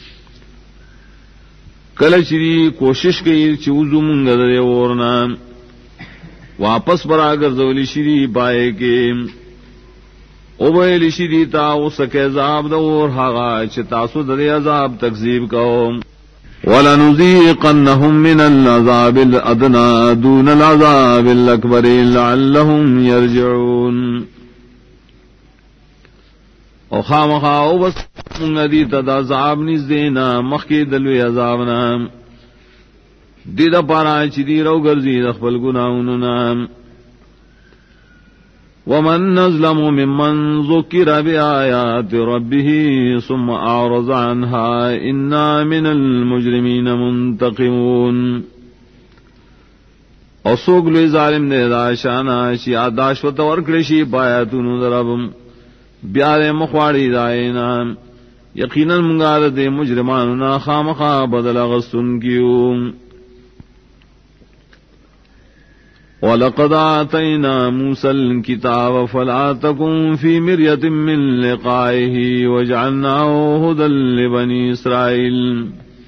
کل چری کوشش کی چوزو منگا دے ورنا واپس برا گرزولی شری پائے کے اوبیلی شری تا اسکے عذاب دور ہاغا چتاسو دے عذاب تکذیب کہو وَلَنُذِيقَنَّهُم مِّنَ الْعَذَابِ الْأَدْنَىٰ دُونَ الْعَذَابِ الْأَكْبَرِ لَعَلَّهُمْ يَرْجِعُونَ او خامخا او بس منگدی تدا عذاب نیز دینا مخی دلوی عذابنا دیدہ پارا چیدی رو گرزی دخبل گناہوننا ومن نظلم ممن ذکر بآیات ربه ثم اعرض عنها انا من المجرمین منتقمون او سوگلوی ظالم دے داشانا شی آداشوت ورکڑشی پایاتونو دربم بیارے مخواڑی دائینا یقینا منگار دے مجرماننا خامخا بدل غستن کیوں وَلَقَدْ آتَيْنَا مُوسَى الْكِتَابَ فَلَا تَكُنْ فِي مِرْيَةٍ مِّن لِقَائِهِ وَجَعَلْنَاهُ هُدًى لِبَنِي إِسْرَائِيلَ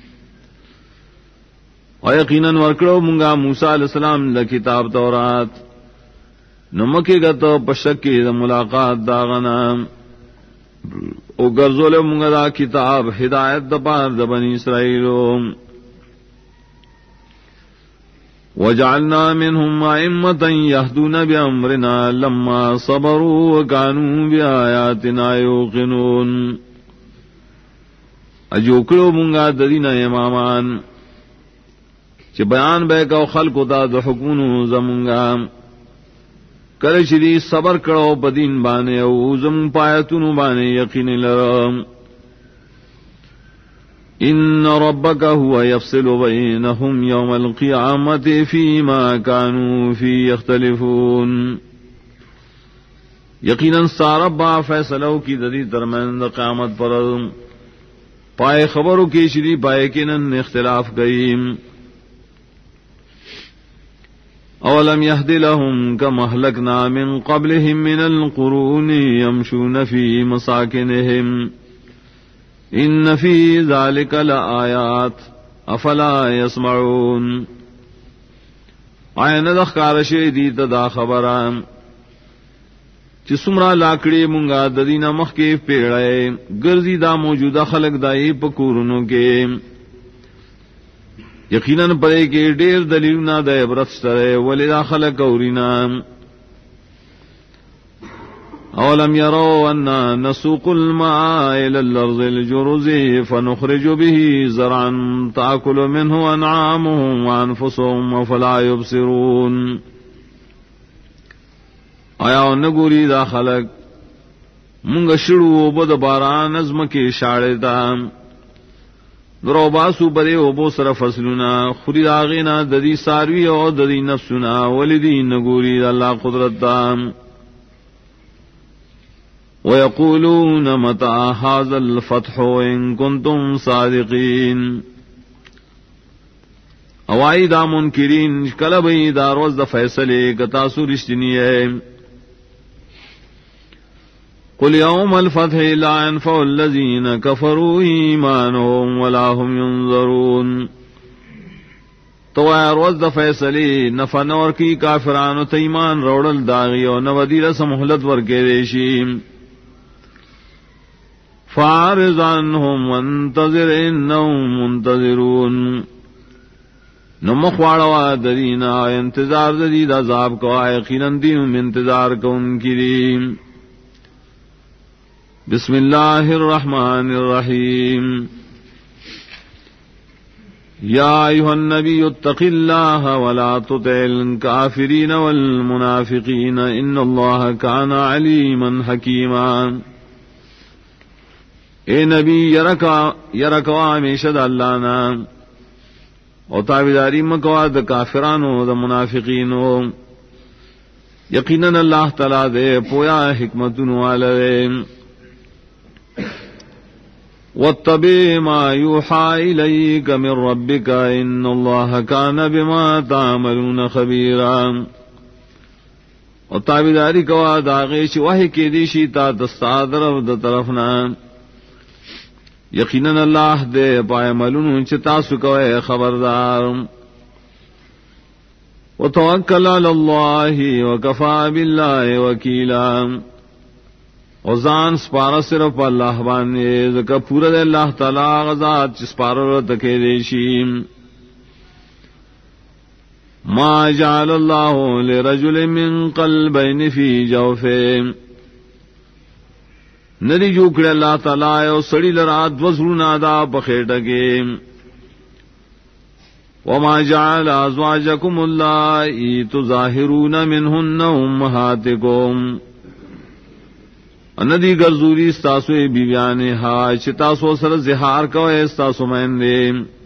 اور یقیناً ورکڑو منگا موسیٰ علیہ السلام لکتاب تورات نمکی گتو پشکی دا ملاقات داغنا او گرزول منگا دا کتاب ہدایت دا پار دا بنی اسرائیلو وَجَعَلْنَا مِنْهُمْ أَئِمَّةً يَهْدُونَ بِأَمْرِنَا لَمَّا صَبَرُوا وَكَانُوا بِآيَاتِنَا يُوقِنُونَ اجوکڑو منگا ددین امامان چی بیان بے کو خلق دا دو حکمونو زمنگا کرے چی صبر کرو بدین بانے او زم پایتونو بانے یقین لرم ان ربک هو یفصل بینہم یوم القیامت فیما کانوا فی یختلفون یقیناً ساربا فیصلو کی ددی درمیان قیامت پر پائے خبروں کی شری پائے کنن اختلاف گئیم اولم يهد لهم كما اهلكنا من قبلهم من القرون يمشون في مساكنهم ان في ذلك لآيات افلا يسمعون آئین دخکار شیدی تدا خبران چی سمرا لاکڑی منگا ددینا مخ کے پیڑے گرزی دا موجودہ خلق دائی پکورنوں کے یقیناً پڑے کے ڈیر دلیلنا دے برسترے ولدا خلق اورینا اولم يروا انا نسوق الماء الى الارض الجرز فنخرج به زرعا تاكل منه انعامهم وانفسهم فلا يبصرون آیا نگوری دا خلق منگ شڑو بد باران نظم کے شاڑے دام درو باسو برے او بو سر فصلنا خرید آغینا ددی ساروی او ددی نفسنا ولدی نگوری اللہ قدرت دام وَيَقُولُونَ مَتَى هَذَا الْفَتْحُ إِن كُنتُمْ صَادِقِينَ اوائی دا منکرین کلبئی دا روز دا فیصلے کتاسو رشتنی ہے قل يوم الفتح لا ينفع الذين كفروا إيمانهم ولا هم ينظرون تو روز د فیصلی نفنور کی کافرانو تیمان روڑل داغی و نودی رسم محلت ورکے دیشیم فارض عنہم وانتظر انہم منتظرون نمخواڑوا درینا انتظار دید عذاب کو یقیناً دیم انتظار کو ان کی دیم. بسم اللہ الرحمن الرحیم. یا ایھا النبی اتق اللہ ولا تطع الکافرین والمنافقین ان اللہ کان علیما حکیما. اے نبی یرکوا ہمیشہ دا اللہ نام اور تابعداری مکوا دا کافرانو دا منافقینو. یقیناً اللہ تعالی دے پویا حکمتن والے. واتبع ما یوحى الیک من ربک ان اللہ کان بما تعملون خبیرا. اور تابعداری کوا داغی چی وحی کی دیشی تا دستادر دا طرفنا. یقیناً اللہ دے پائے ملون چتا سکوے خبردار. وتوکل علی اللہ وکفا باللہ وکیلا. وزان سپارا صرف اللہ بانے زکا پورا دے اللہ تعالی غزات چسپارا تکے دیشیم. ما جعل اللہ لرجل من قلبین فی جوفے. ندی جوکڑے اللہ تعالی او سڑی لرا دوزرنا دا پخیٹکے. وما جعل ازواجکم اللہ تظاہرون منہن امہاتکم. ندی گرزوری ستاسو بیویانے ہا چتاسو سر زہار کوئے ستاسو مہندے.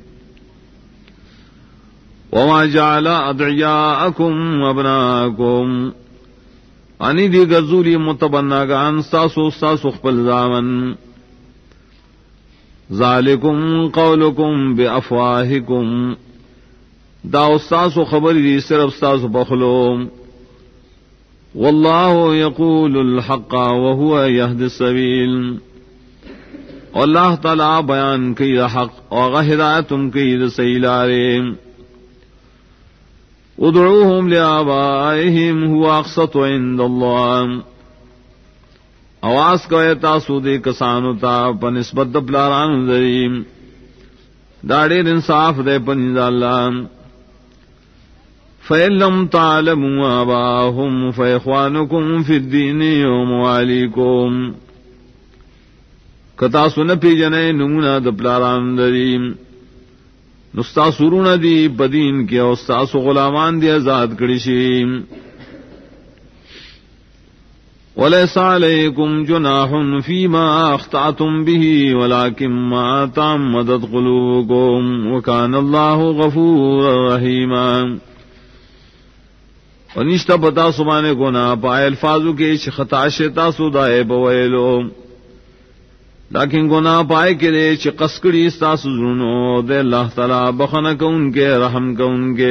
وما جعل ادعیاءکم ابناءکم. انی دی گرزوری متبناگان ستاسو ستاسو خپل زامن. ذالکم قولکم بافواہکم. دا استاسو خبری دی صرف ستاسو بخلو. واللہ یقول الحق وهو یہد السبیل. اللہ تعالی بیان کی دا حق اور ہدایتم کی دا سیلارے. ادعوهم لآبائهم هو اقسط عند اللہ. آواز کوئے تاسو دے کسانو تا پنسبت دا پلاران دریم. داڑیر انصاف دے پنید اللہ. فَإِن لَّمْ تَعْلَمُوا آبَاءَهُمْ فَإِخْوَانُكُمْ فِي الدِّينِ وَمَوَالِيكُمْ. کتاسو نپی جنے نمونہ دا پلاران دریم. نستاسورون دی بدین کے استاسو غلامان دی آزاد کڑشیم. وَلَيْسَ عَلَيْكُمْ جُنَاحٌ فِيمَا أَخْطَأْتُمْ بِهِ وَلَكِنْ مَا تَعَمَّدَتْ قُلُوبُكُمْ وَكَانَ اللَّهُ غَفُورًا رَحِيمًا. اور نشتہ پتا سمانے گناہ پائے الفاظو کے خطا شتا سدائے بویلو. لیکن گناہ پائے کے دے قسکڑی استاسو زنو دے اللہ تعالی بخن کون کے رحم کون کے.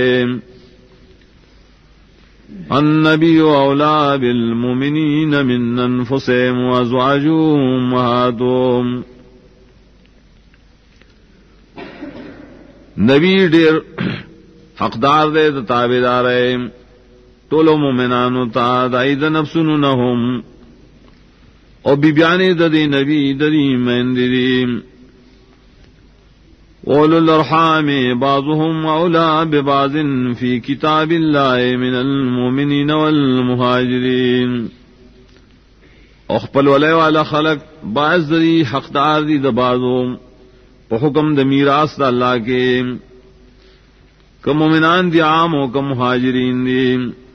النبی اولا بالمؤمنین من انفسهم وازواجهم امہاتهم. نبی ڈیر حقدار دے تابعدار ہے تولو مومنانو تا دائی دا نفسنو نہم. او بیبیانی دا دی نبی دا دی من دی. اولو الارحام بعضهم اولا ببعض فی کتاب اللہ من المؤمنین والمہاجرین. اخپل ولی والا خلق بعض دی حقدار دی دا بعضو پا حکم دا میراث دا اللہ کے. کم مومنان دی عام و کم مہاجرین دی.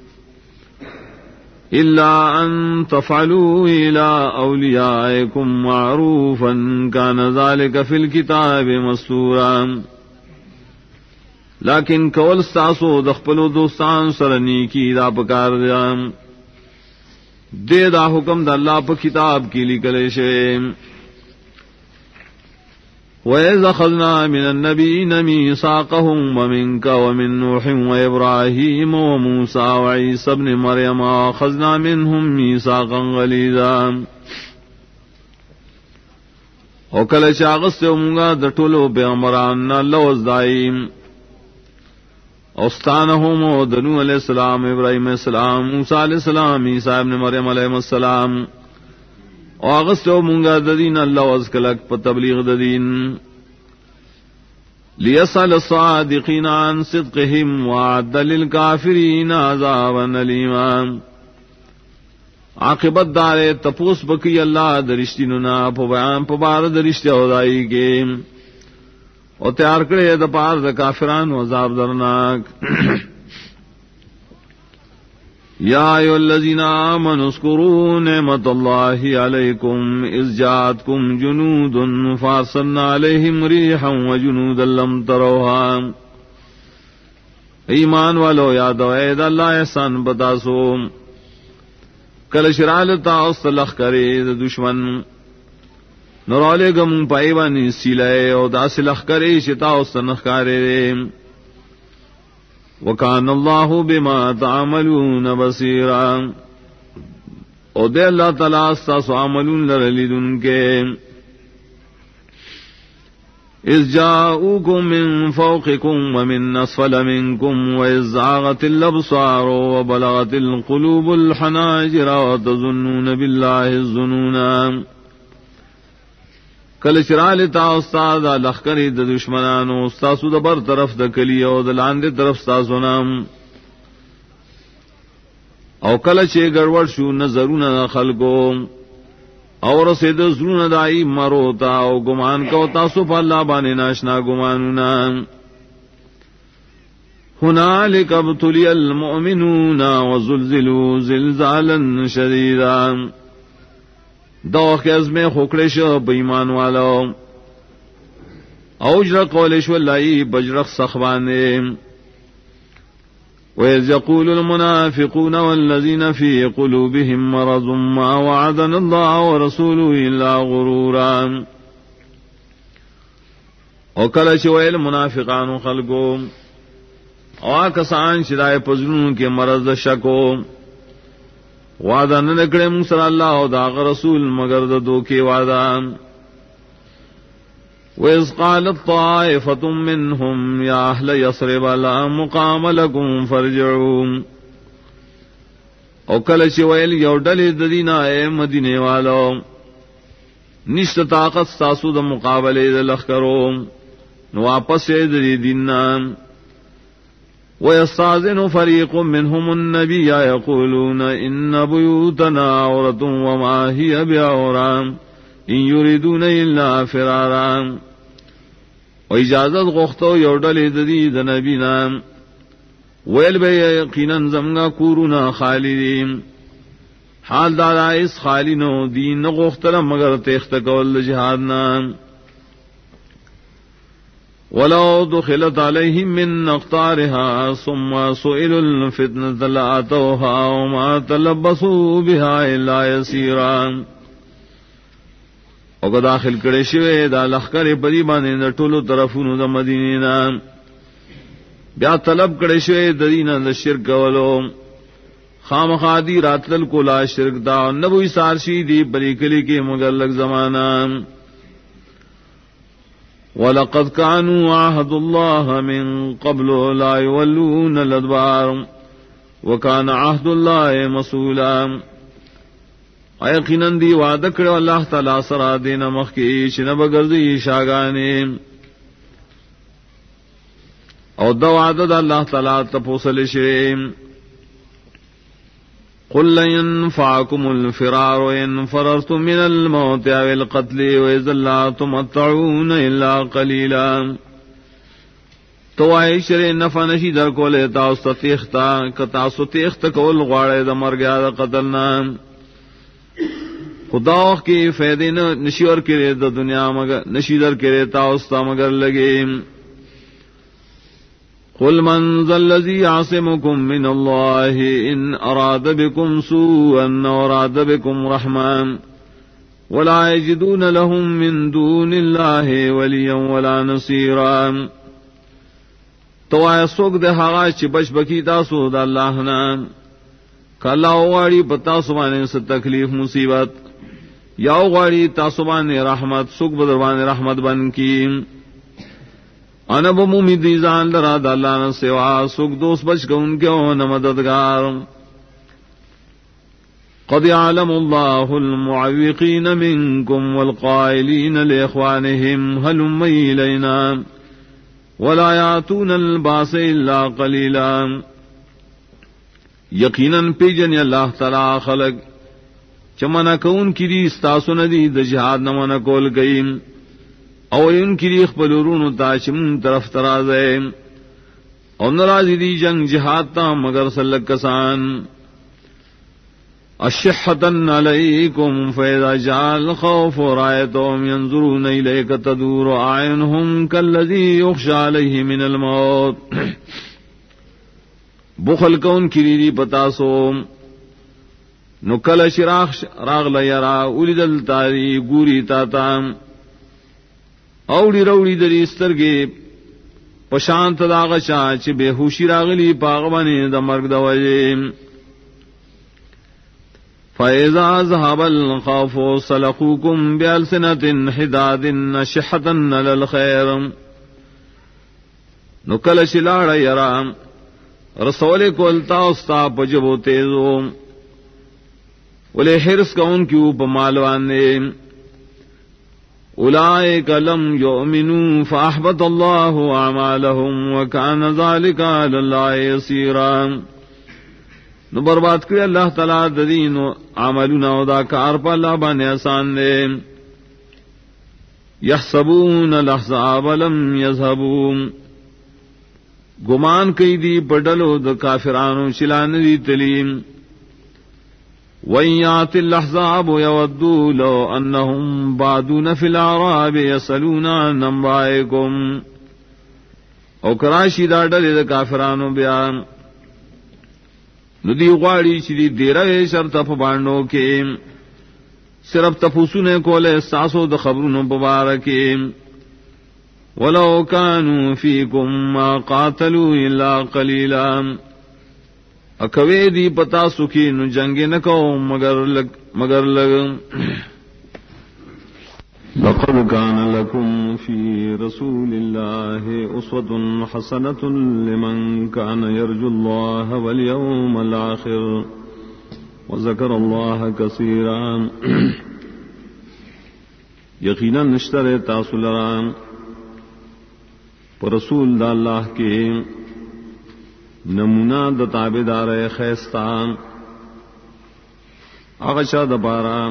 إلا أن تفعلوا إلى أوليائكم معروفا كان ذلك في الكتاب مسطورا. لیکن کول ستاسو دخپلو دوستان سرنی کی دا پکار دے دا حکم دا اللہ پا کتاب کی لکلے شے. وَإِذْ أَخَذْنَا مِنَ النَّبِيِّينَ مِيثَاقَهُمْ وَمِنْكَ وَمِن نُوحٍ وَإِبْرَاهِيمَ وَمُوسَىٰ وَعِيسَى ابْنِ مَرْيَمَ وَأَخَذْنَا مِنْهُم مِيثَاقًا غَلِيظًا. او کل چاغست امگا دٹولو پیغمبران لوز دائیم. اوستانہم و دنو علیہ السلام، ابراہیم علیہ السلام، موسیٰ علیہ السلام، عیسیٰ ابن مریم علیہ السلام، او اغسطو منگا ددین اللہ وزکلک پا تبلیغ ددین، لیسأل الصادقین عن صدقہم وعد للکافرین عذابا علیما. عاقبت دارے تپوس بکی اللہ درشتیننا پا بیان پا بار درشتی اودائی کے، اور تیار کرے دا پار دا کافران و عذاب درناک. یا ایھا الذین آمنوا اذکروا نعمت اللہ علیکم اذ جاءتکم جنود فارسلنا علیہم ریحا وجنودا لم تروها. ایمان والو یاد اے دا اللہ احسان بتاسو کل شرالتا استلخ کرے دا دشمن نرالے گم پائیوانی سیلائے او دا سلخ کرے شتا استنخ کارے دے. وکان اللہ بما تعملون بصیرا، او دے اللہ تعالیٰ استاسو عملون لرلیدن کے. اذ جاؤوکم من فوقکم ومن اسفل منکم واذ زاغت الابصار وبلغت القلوب الحناجر وتظنون باللہ الظنونا. کل چرال تا استاد لخکری د دشمنانو استاسو د بر طرف د کلی او د لاندې طرف استاسو نام، او کل چې ګړوړ شو نظرونه خلقو اور رسید زرون دائی مروتا او گمان کو تاسو پا اللہ بانے ناشنا گمانونا. ہنالک ابتلی المؤمنون وزلزلوا زلزالا شدیدا. دوخ از میں خوکڑش بیمان والو اوجرق قولش واللہی بجرق سخوانے. وَإِذْ يَقُولُ الْمُنَافِقُونَ وَالَّذِينَ فِي قُلُوبِهِم مَّرَضٌ مَّا وَعَدَنَا اللَّهُ وَرَسُولُهُ إِلَّا غُرُورًا. او کل چویل منافقان خلقو او آکسان شدائے پزرون کے مرض شکو وعدہ ننکڑے منصر اللہ او داغ رسول مگر دو کے وعدہ. وَإِذْ قَالَتْ طَائِفَةٌ مِّنْهُمْ يَا أَهْلَ يَثْرِبَ لَا مُقَامَ لَكُمْ فَارْجِعُوا. او کل چویل یو ڈلی ددینا اے مدینے والو نشت طاقت ستاسو دا مقابلے دا لخکرو نو واپس دری دیننا. وَيَسْتَأْذِنُ فَرِيقٌ مِّنْهُمُ النَّبِيَّ يَقُولُونَ إِنَّ بُيُوتَنَا عَوْرَةٌ وَمَا هِيَ بِعَوْرَةٍ إِن يُرِيدُونَ إِلَّا فِرَارًا. و اجازت غختو یو ڈلی ددید نبینا ویل بے یقیناً زمگا کورونا خالدین حال دادا اس خالینو دین غختر مگر تیخت کول جہادنا. ولو دخلت علیہم من اقطارها ثم سئلوا الفتنة لآتوها وما تلبسوا بها الا يسيرا. او که داخل کړي شوی دا لخکر پدی باندې د ټولو طرفونو د مدینې نه بیا طلب کړي شوی د دینه د شرک ولو خامخادی راتل کولا شرک دا نبوی سارشی دی بری کلی کې مگر لګ زمانہ. وَلَقَدْ كَانُوا عَهْدُ اللَّهِ مِن قَبْلُ لَا يُوَلُّونَ الْأَدْبَارَ وَكَانَ عَهْدُ اللَّهِ مَسْئُولًا. یقیناً دی وعدہ کرو اللہ تعالی سرا دینا مخکی چنب گردی شاگانے او دو عدد اللہ تعالی تپوسل شریم. قل لن ينفعكم الفرار ان فررتم من الموت او القتل واذا لا تمتعون الا قليلا. تو آئی شر نفع نشی در کو لیتا اس تیختا کتا سو تیخت کول غاڑے دا مر گیا دا قتلنا خدا کی فیدے نشیور کرے دا دنیا مگر نشیدر کرے تا استا مگر لگے. قل من ذا الذي يعصمكم من الله ان اراد بكم سوءا اراد بكم رحما ولا يجدون لهم من دون الله وليا ولا نصيرا. تو آیا سوک دے ہاگا چی بچ بکی تاسو دا اللہ نا کالا اوغاڑی پتا سبانے سے تکلیف مصیبت یا اوغاڑی تاسبان رحمت سکھ بدروان رحمت بن کی. انب ممی زان لرا د اللہ نہ سوا سکھ دوست بچ کے ان کے نہ مددگار. قد يعلم الله المعوقين منكم والقائلين لإخوانهم هلم إلينا ولا يأتون الباس إلا قليلا. یقیناً پیجن اللہ تعالی خلق چمنا کون کی دی استاسو ندی د جہاد نمنا کول گئیم او ان کی دی خبلورون تاشم طرف ترازے او نرازی دی جنگ جہاد تا مگر سلک کسان. اشحتن علیکم فاذا جاء الخوف رأيتهم ينظرون الیک تدور اعینهم كالذی یخشى علیہ من الموت. بخل کون کریری پتاسو نکل شراخ راغ لیرا اولی دل تاری گوری تاتا اوڑی روڑی دری استرگی پشانت داغشا چی بے ہوشی راغلی پاغبانی دا مرگ دا وجیم. فَإِذَا ذَهَبَ الْخَوْفُ سَلَقُوكُمْ بِأَلْسِنَةٍ حِدَادٍ نَشِحَةً لِلْخَيْرِ. نکل شلاڑ یرام رسول کو التا استا پجبو تیزو ولے حرص کا ان کی اوپ مالوانے. اولئک لم یؤمنوا فاحبط اللہ اعمالهم وکان ذلک علی اللہ یسیرا. نو برباد کرے اللہ تعالی دین و عملنا ادا کار پا اللہ بانے آسان دے. یحسبون الاحزاب لم یذهبوا گمان کئی دی پڈلو د کافرانو چلان دی تلیم. وَيَّاتِ الْأَحْزَابُ يَوَدُّوا لَوْ أَنَّهُمْ بَعْدُونَ فِي الْأَعْرَابِ يَسْأَلُونَ عَنْ أَنْبَائِكُمْ. او کراشی دا ڈلے دا کافرانو بیان ندی غواڑی چی دیرہ شرط پبانڈو کے صرف تفوسونے کولے ساسو دا خبرونو پبارکے. وَلَوْ كَانُوا فِيكُمْ مَا قَاتَلُوا إِلَّا قَلِيلًا. اکوے دی پتا سکی نو جنگے نکو مگر لگ. لقد كان لكم في رسول الله أسوة حسنة لمن كان يرجو الله واليوم الآخر وذكر الله كثيرا. یقینا نشتر تاسو لرام پر رسول دا اللہ کے نمونہ دا تابدار خیستان اغشا دا پارا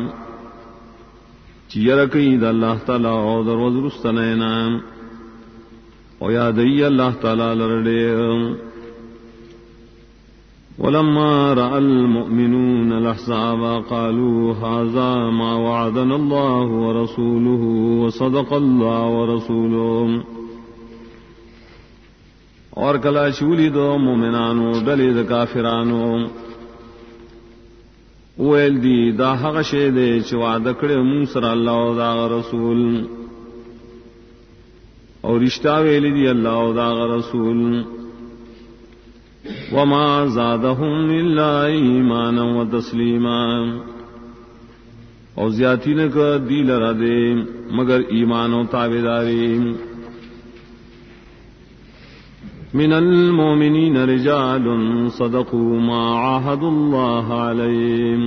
چیرکی دا اللہ تعالی او در وزرستنینا او یادی اللہ تعالی لرڈے. ولما رأى المؤمنون الأحزاب قالوا هذا ما وعدنا الله ورسوله وصدق الله ورسوله. اور کلا چولی دو مومنانو ڈلی دا کافرانو ویل دی دا حق شیدے چوا دکڑے موسر اللہ و دا رسول اور رشتہ ویلی دی اللہ و دا رسول. وما زادهم الا ایمانا و تسلیما. اور زیادتی نے کر دی لرا دے مگر ایمان و تابداری. من المؤمنین رجال صدقوا ما عاهدوا الله علیہم.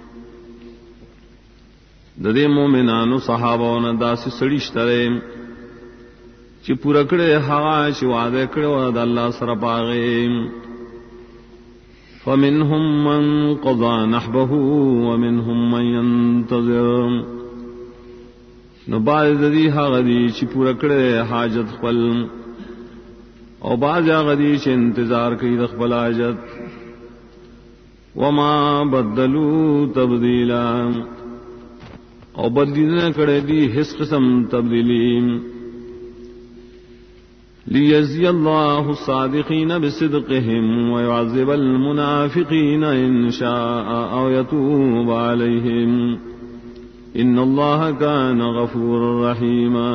ددے مومنانو صحابوں دا سڑیشترے چی پورا کڑے ہوا چی وعدے کڑے ود اللہ سر پاغے. فمنهم من قضى نحبه ومنهم من ينتظر. نباز ددی حغدی چی پورا کڑے حاجت خپل او باز غدی چ انتظار کی دخبل حاجت. وما بدلوا تبدیلا. او بدلنے کڑے دی حس قسم تبدیلی. لیجزی اللہ الصادقین بصدقهم ويعذب المنافقین ان شاء او يتوب علیہم ان اللہ کان غفورا رحیما.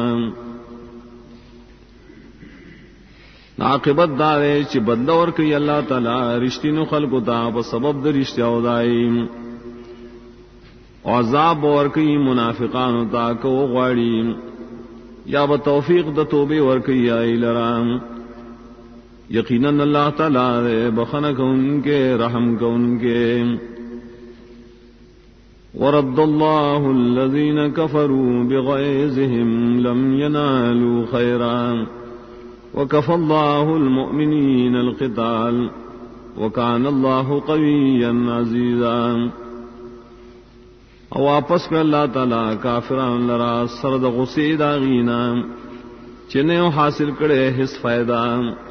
عاقبت دارے چی بدلور کی اللہ تعالی رشتینو خلقو تا پا سبب در رشتیاو دائیم. عذاب ورکی منافقانو تا کو غواریم یا بتوفیق د توبے ورکی آئی لرام یقیناً اللہ تعالیٰ دے بخن کو ان کے رحم کو ان کے ورد اللہ الذین کفروا بغیظہم لم ینالوا خیرا وکفى اللہ المؤمنین القتال وکان اللہ قویا عزیزا. او واپس کر اللہ تعالیٰ کافران لرا سرد غصے داغینا چنیو حاصل کرے حس فائدہ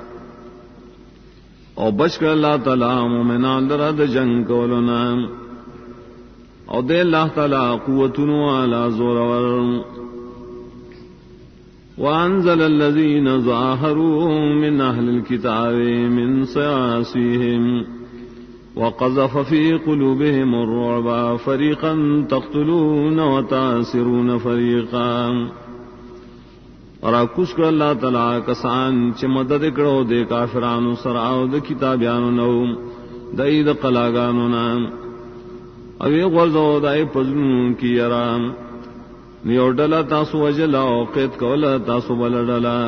او بچ کر اللہ تعالیٰ مومنان لرا د جنگ کولنا او دے اللہ تعالیٰ قوتن والا زورور. وانزل الذین ظاہروا من اہل الكتاب من صیاصیہم وقذف في قلوبهم الرعب فريقا تقتلون وتاسرون فريقا. اور کچھ کر اللہ تعالیٰ کسان چ مدد کرو دے کافرانو سراو د کتابیانو نو دای د قلاگانو نام اوی غرزو دای پزنو کی ارام نیو ڈلا تاسو وجلا او قید کولا تاسو بلڈلا.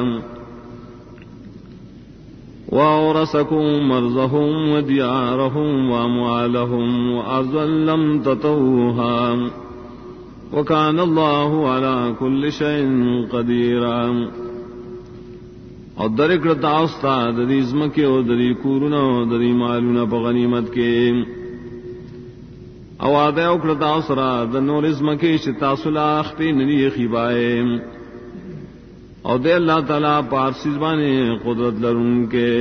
وَأَوْرَثَكُمْ أَرْضَهُمْ وَدِيَارَهُمْ وَأَمْوَالَهُمْ وَأَرْضًا لَّمْ تَطَوْهَا وَكَانَ اللَّهُ عَلَى كُلِّ شَيْءٍ قَدِيرًا. اور درکڑ تاستا دری ازمکے او دری کورونا دری مالونا پا غنیمت کے او آدھے اکڑ تاسرا دنور ازمکے شتاسولا اخپی نری خیبائے او دے اللہ تعالیٰ پارسی زبانے قدرت لرن کے.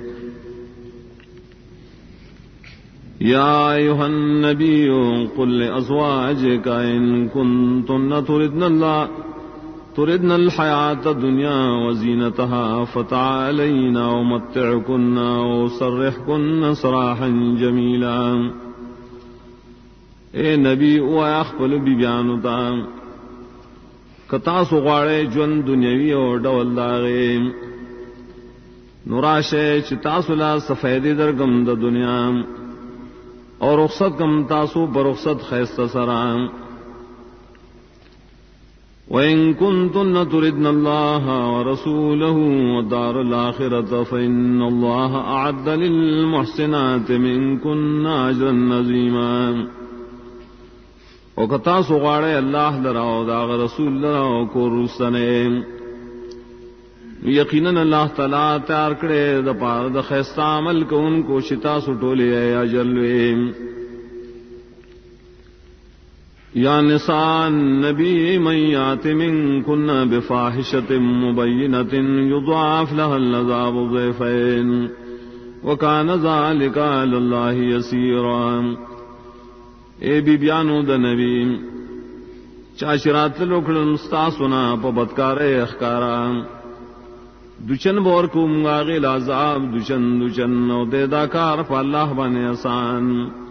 یا ایوہ النبی قل لأزواجک ان کنتن تردن الحیاة الدنیا وزینتها فتعالین ومتعکن وسرحکن سراحا جمیلا. اے نبی او اخبل بی بیانتا کتاسو غاڑے جون دنیاوی اور ڈول داغے نوراشے چتاسو لا سفیدی در گم دا دنیا اور رخصت کم تاسو پر رخصت خیست سرام. وَإِن كُنتُنَّ تُرِدْنَ اللَّهَ وَرَسُولَهُ وَالدَّارَ الْآخِرَةَ فَإِنَّ اللَّهَ أَعَدَّ لِلْمُحْسِنَاتِ مِنكُنَّ أَجْرًا عَظِيمًا. او کتا سغاڑے اللہ لراو داغ رسول لراو کو رسنے یقیناً اللہ تعالیٰ تیار کرے دا پار دا خیستہ عمل کو ان کو شتا سٹولے اجلوے. یا نساء النبی من یات منکن بفاحشۃ مبینۃ یضاعف لها العذاب ضعفین وکان ذلک علی اللہ یسیرا. اے بی بیانو دا نبی چاشرات لوکڑن ستاسونا پا بدکارے اخکارا دوچن بور کو منگاغی لعذاب دوچن او دے داکار پا اللہ بانے آسان.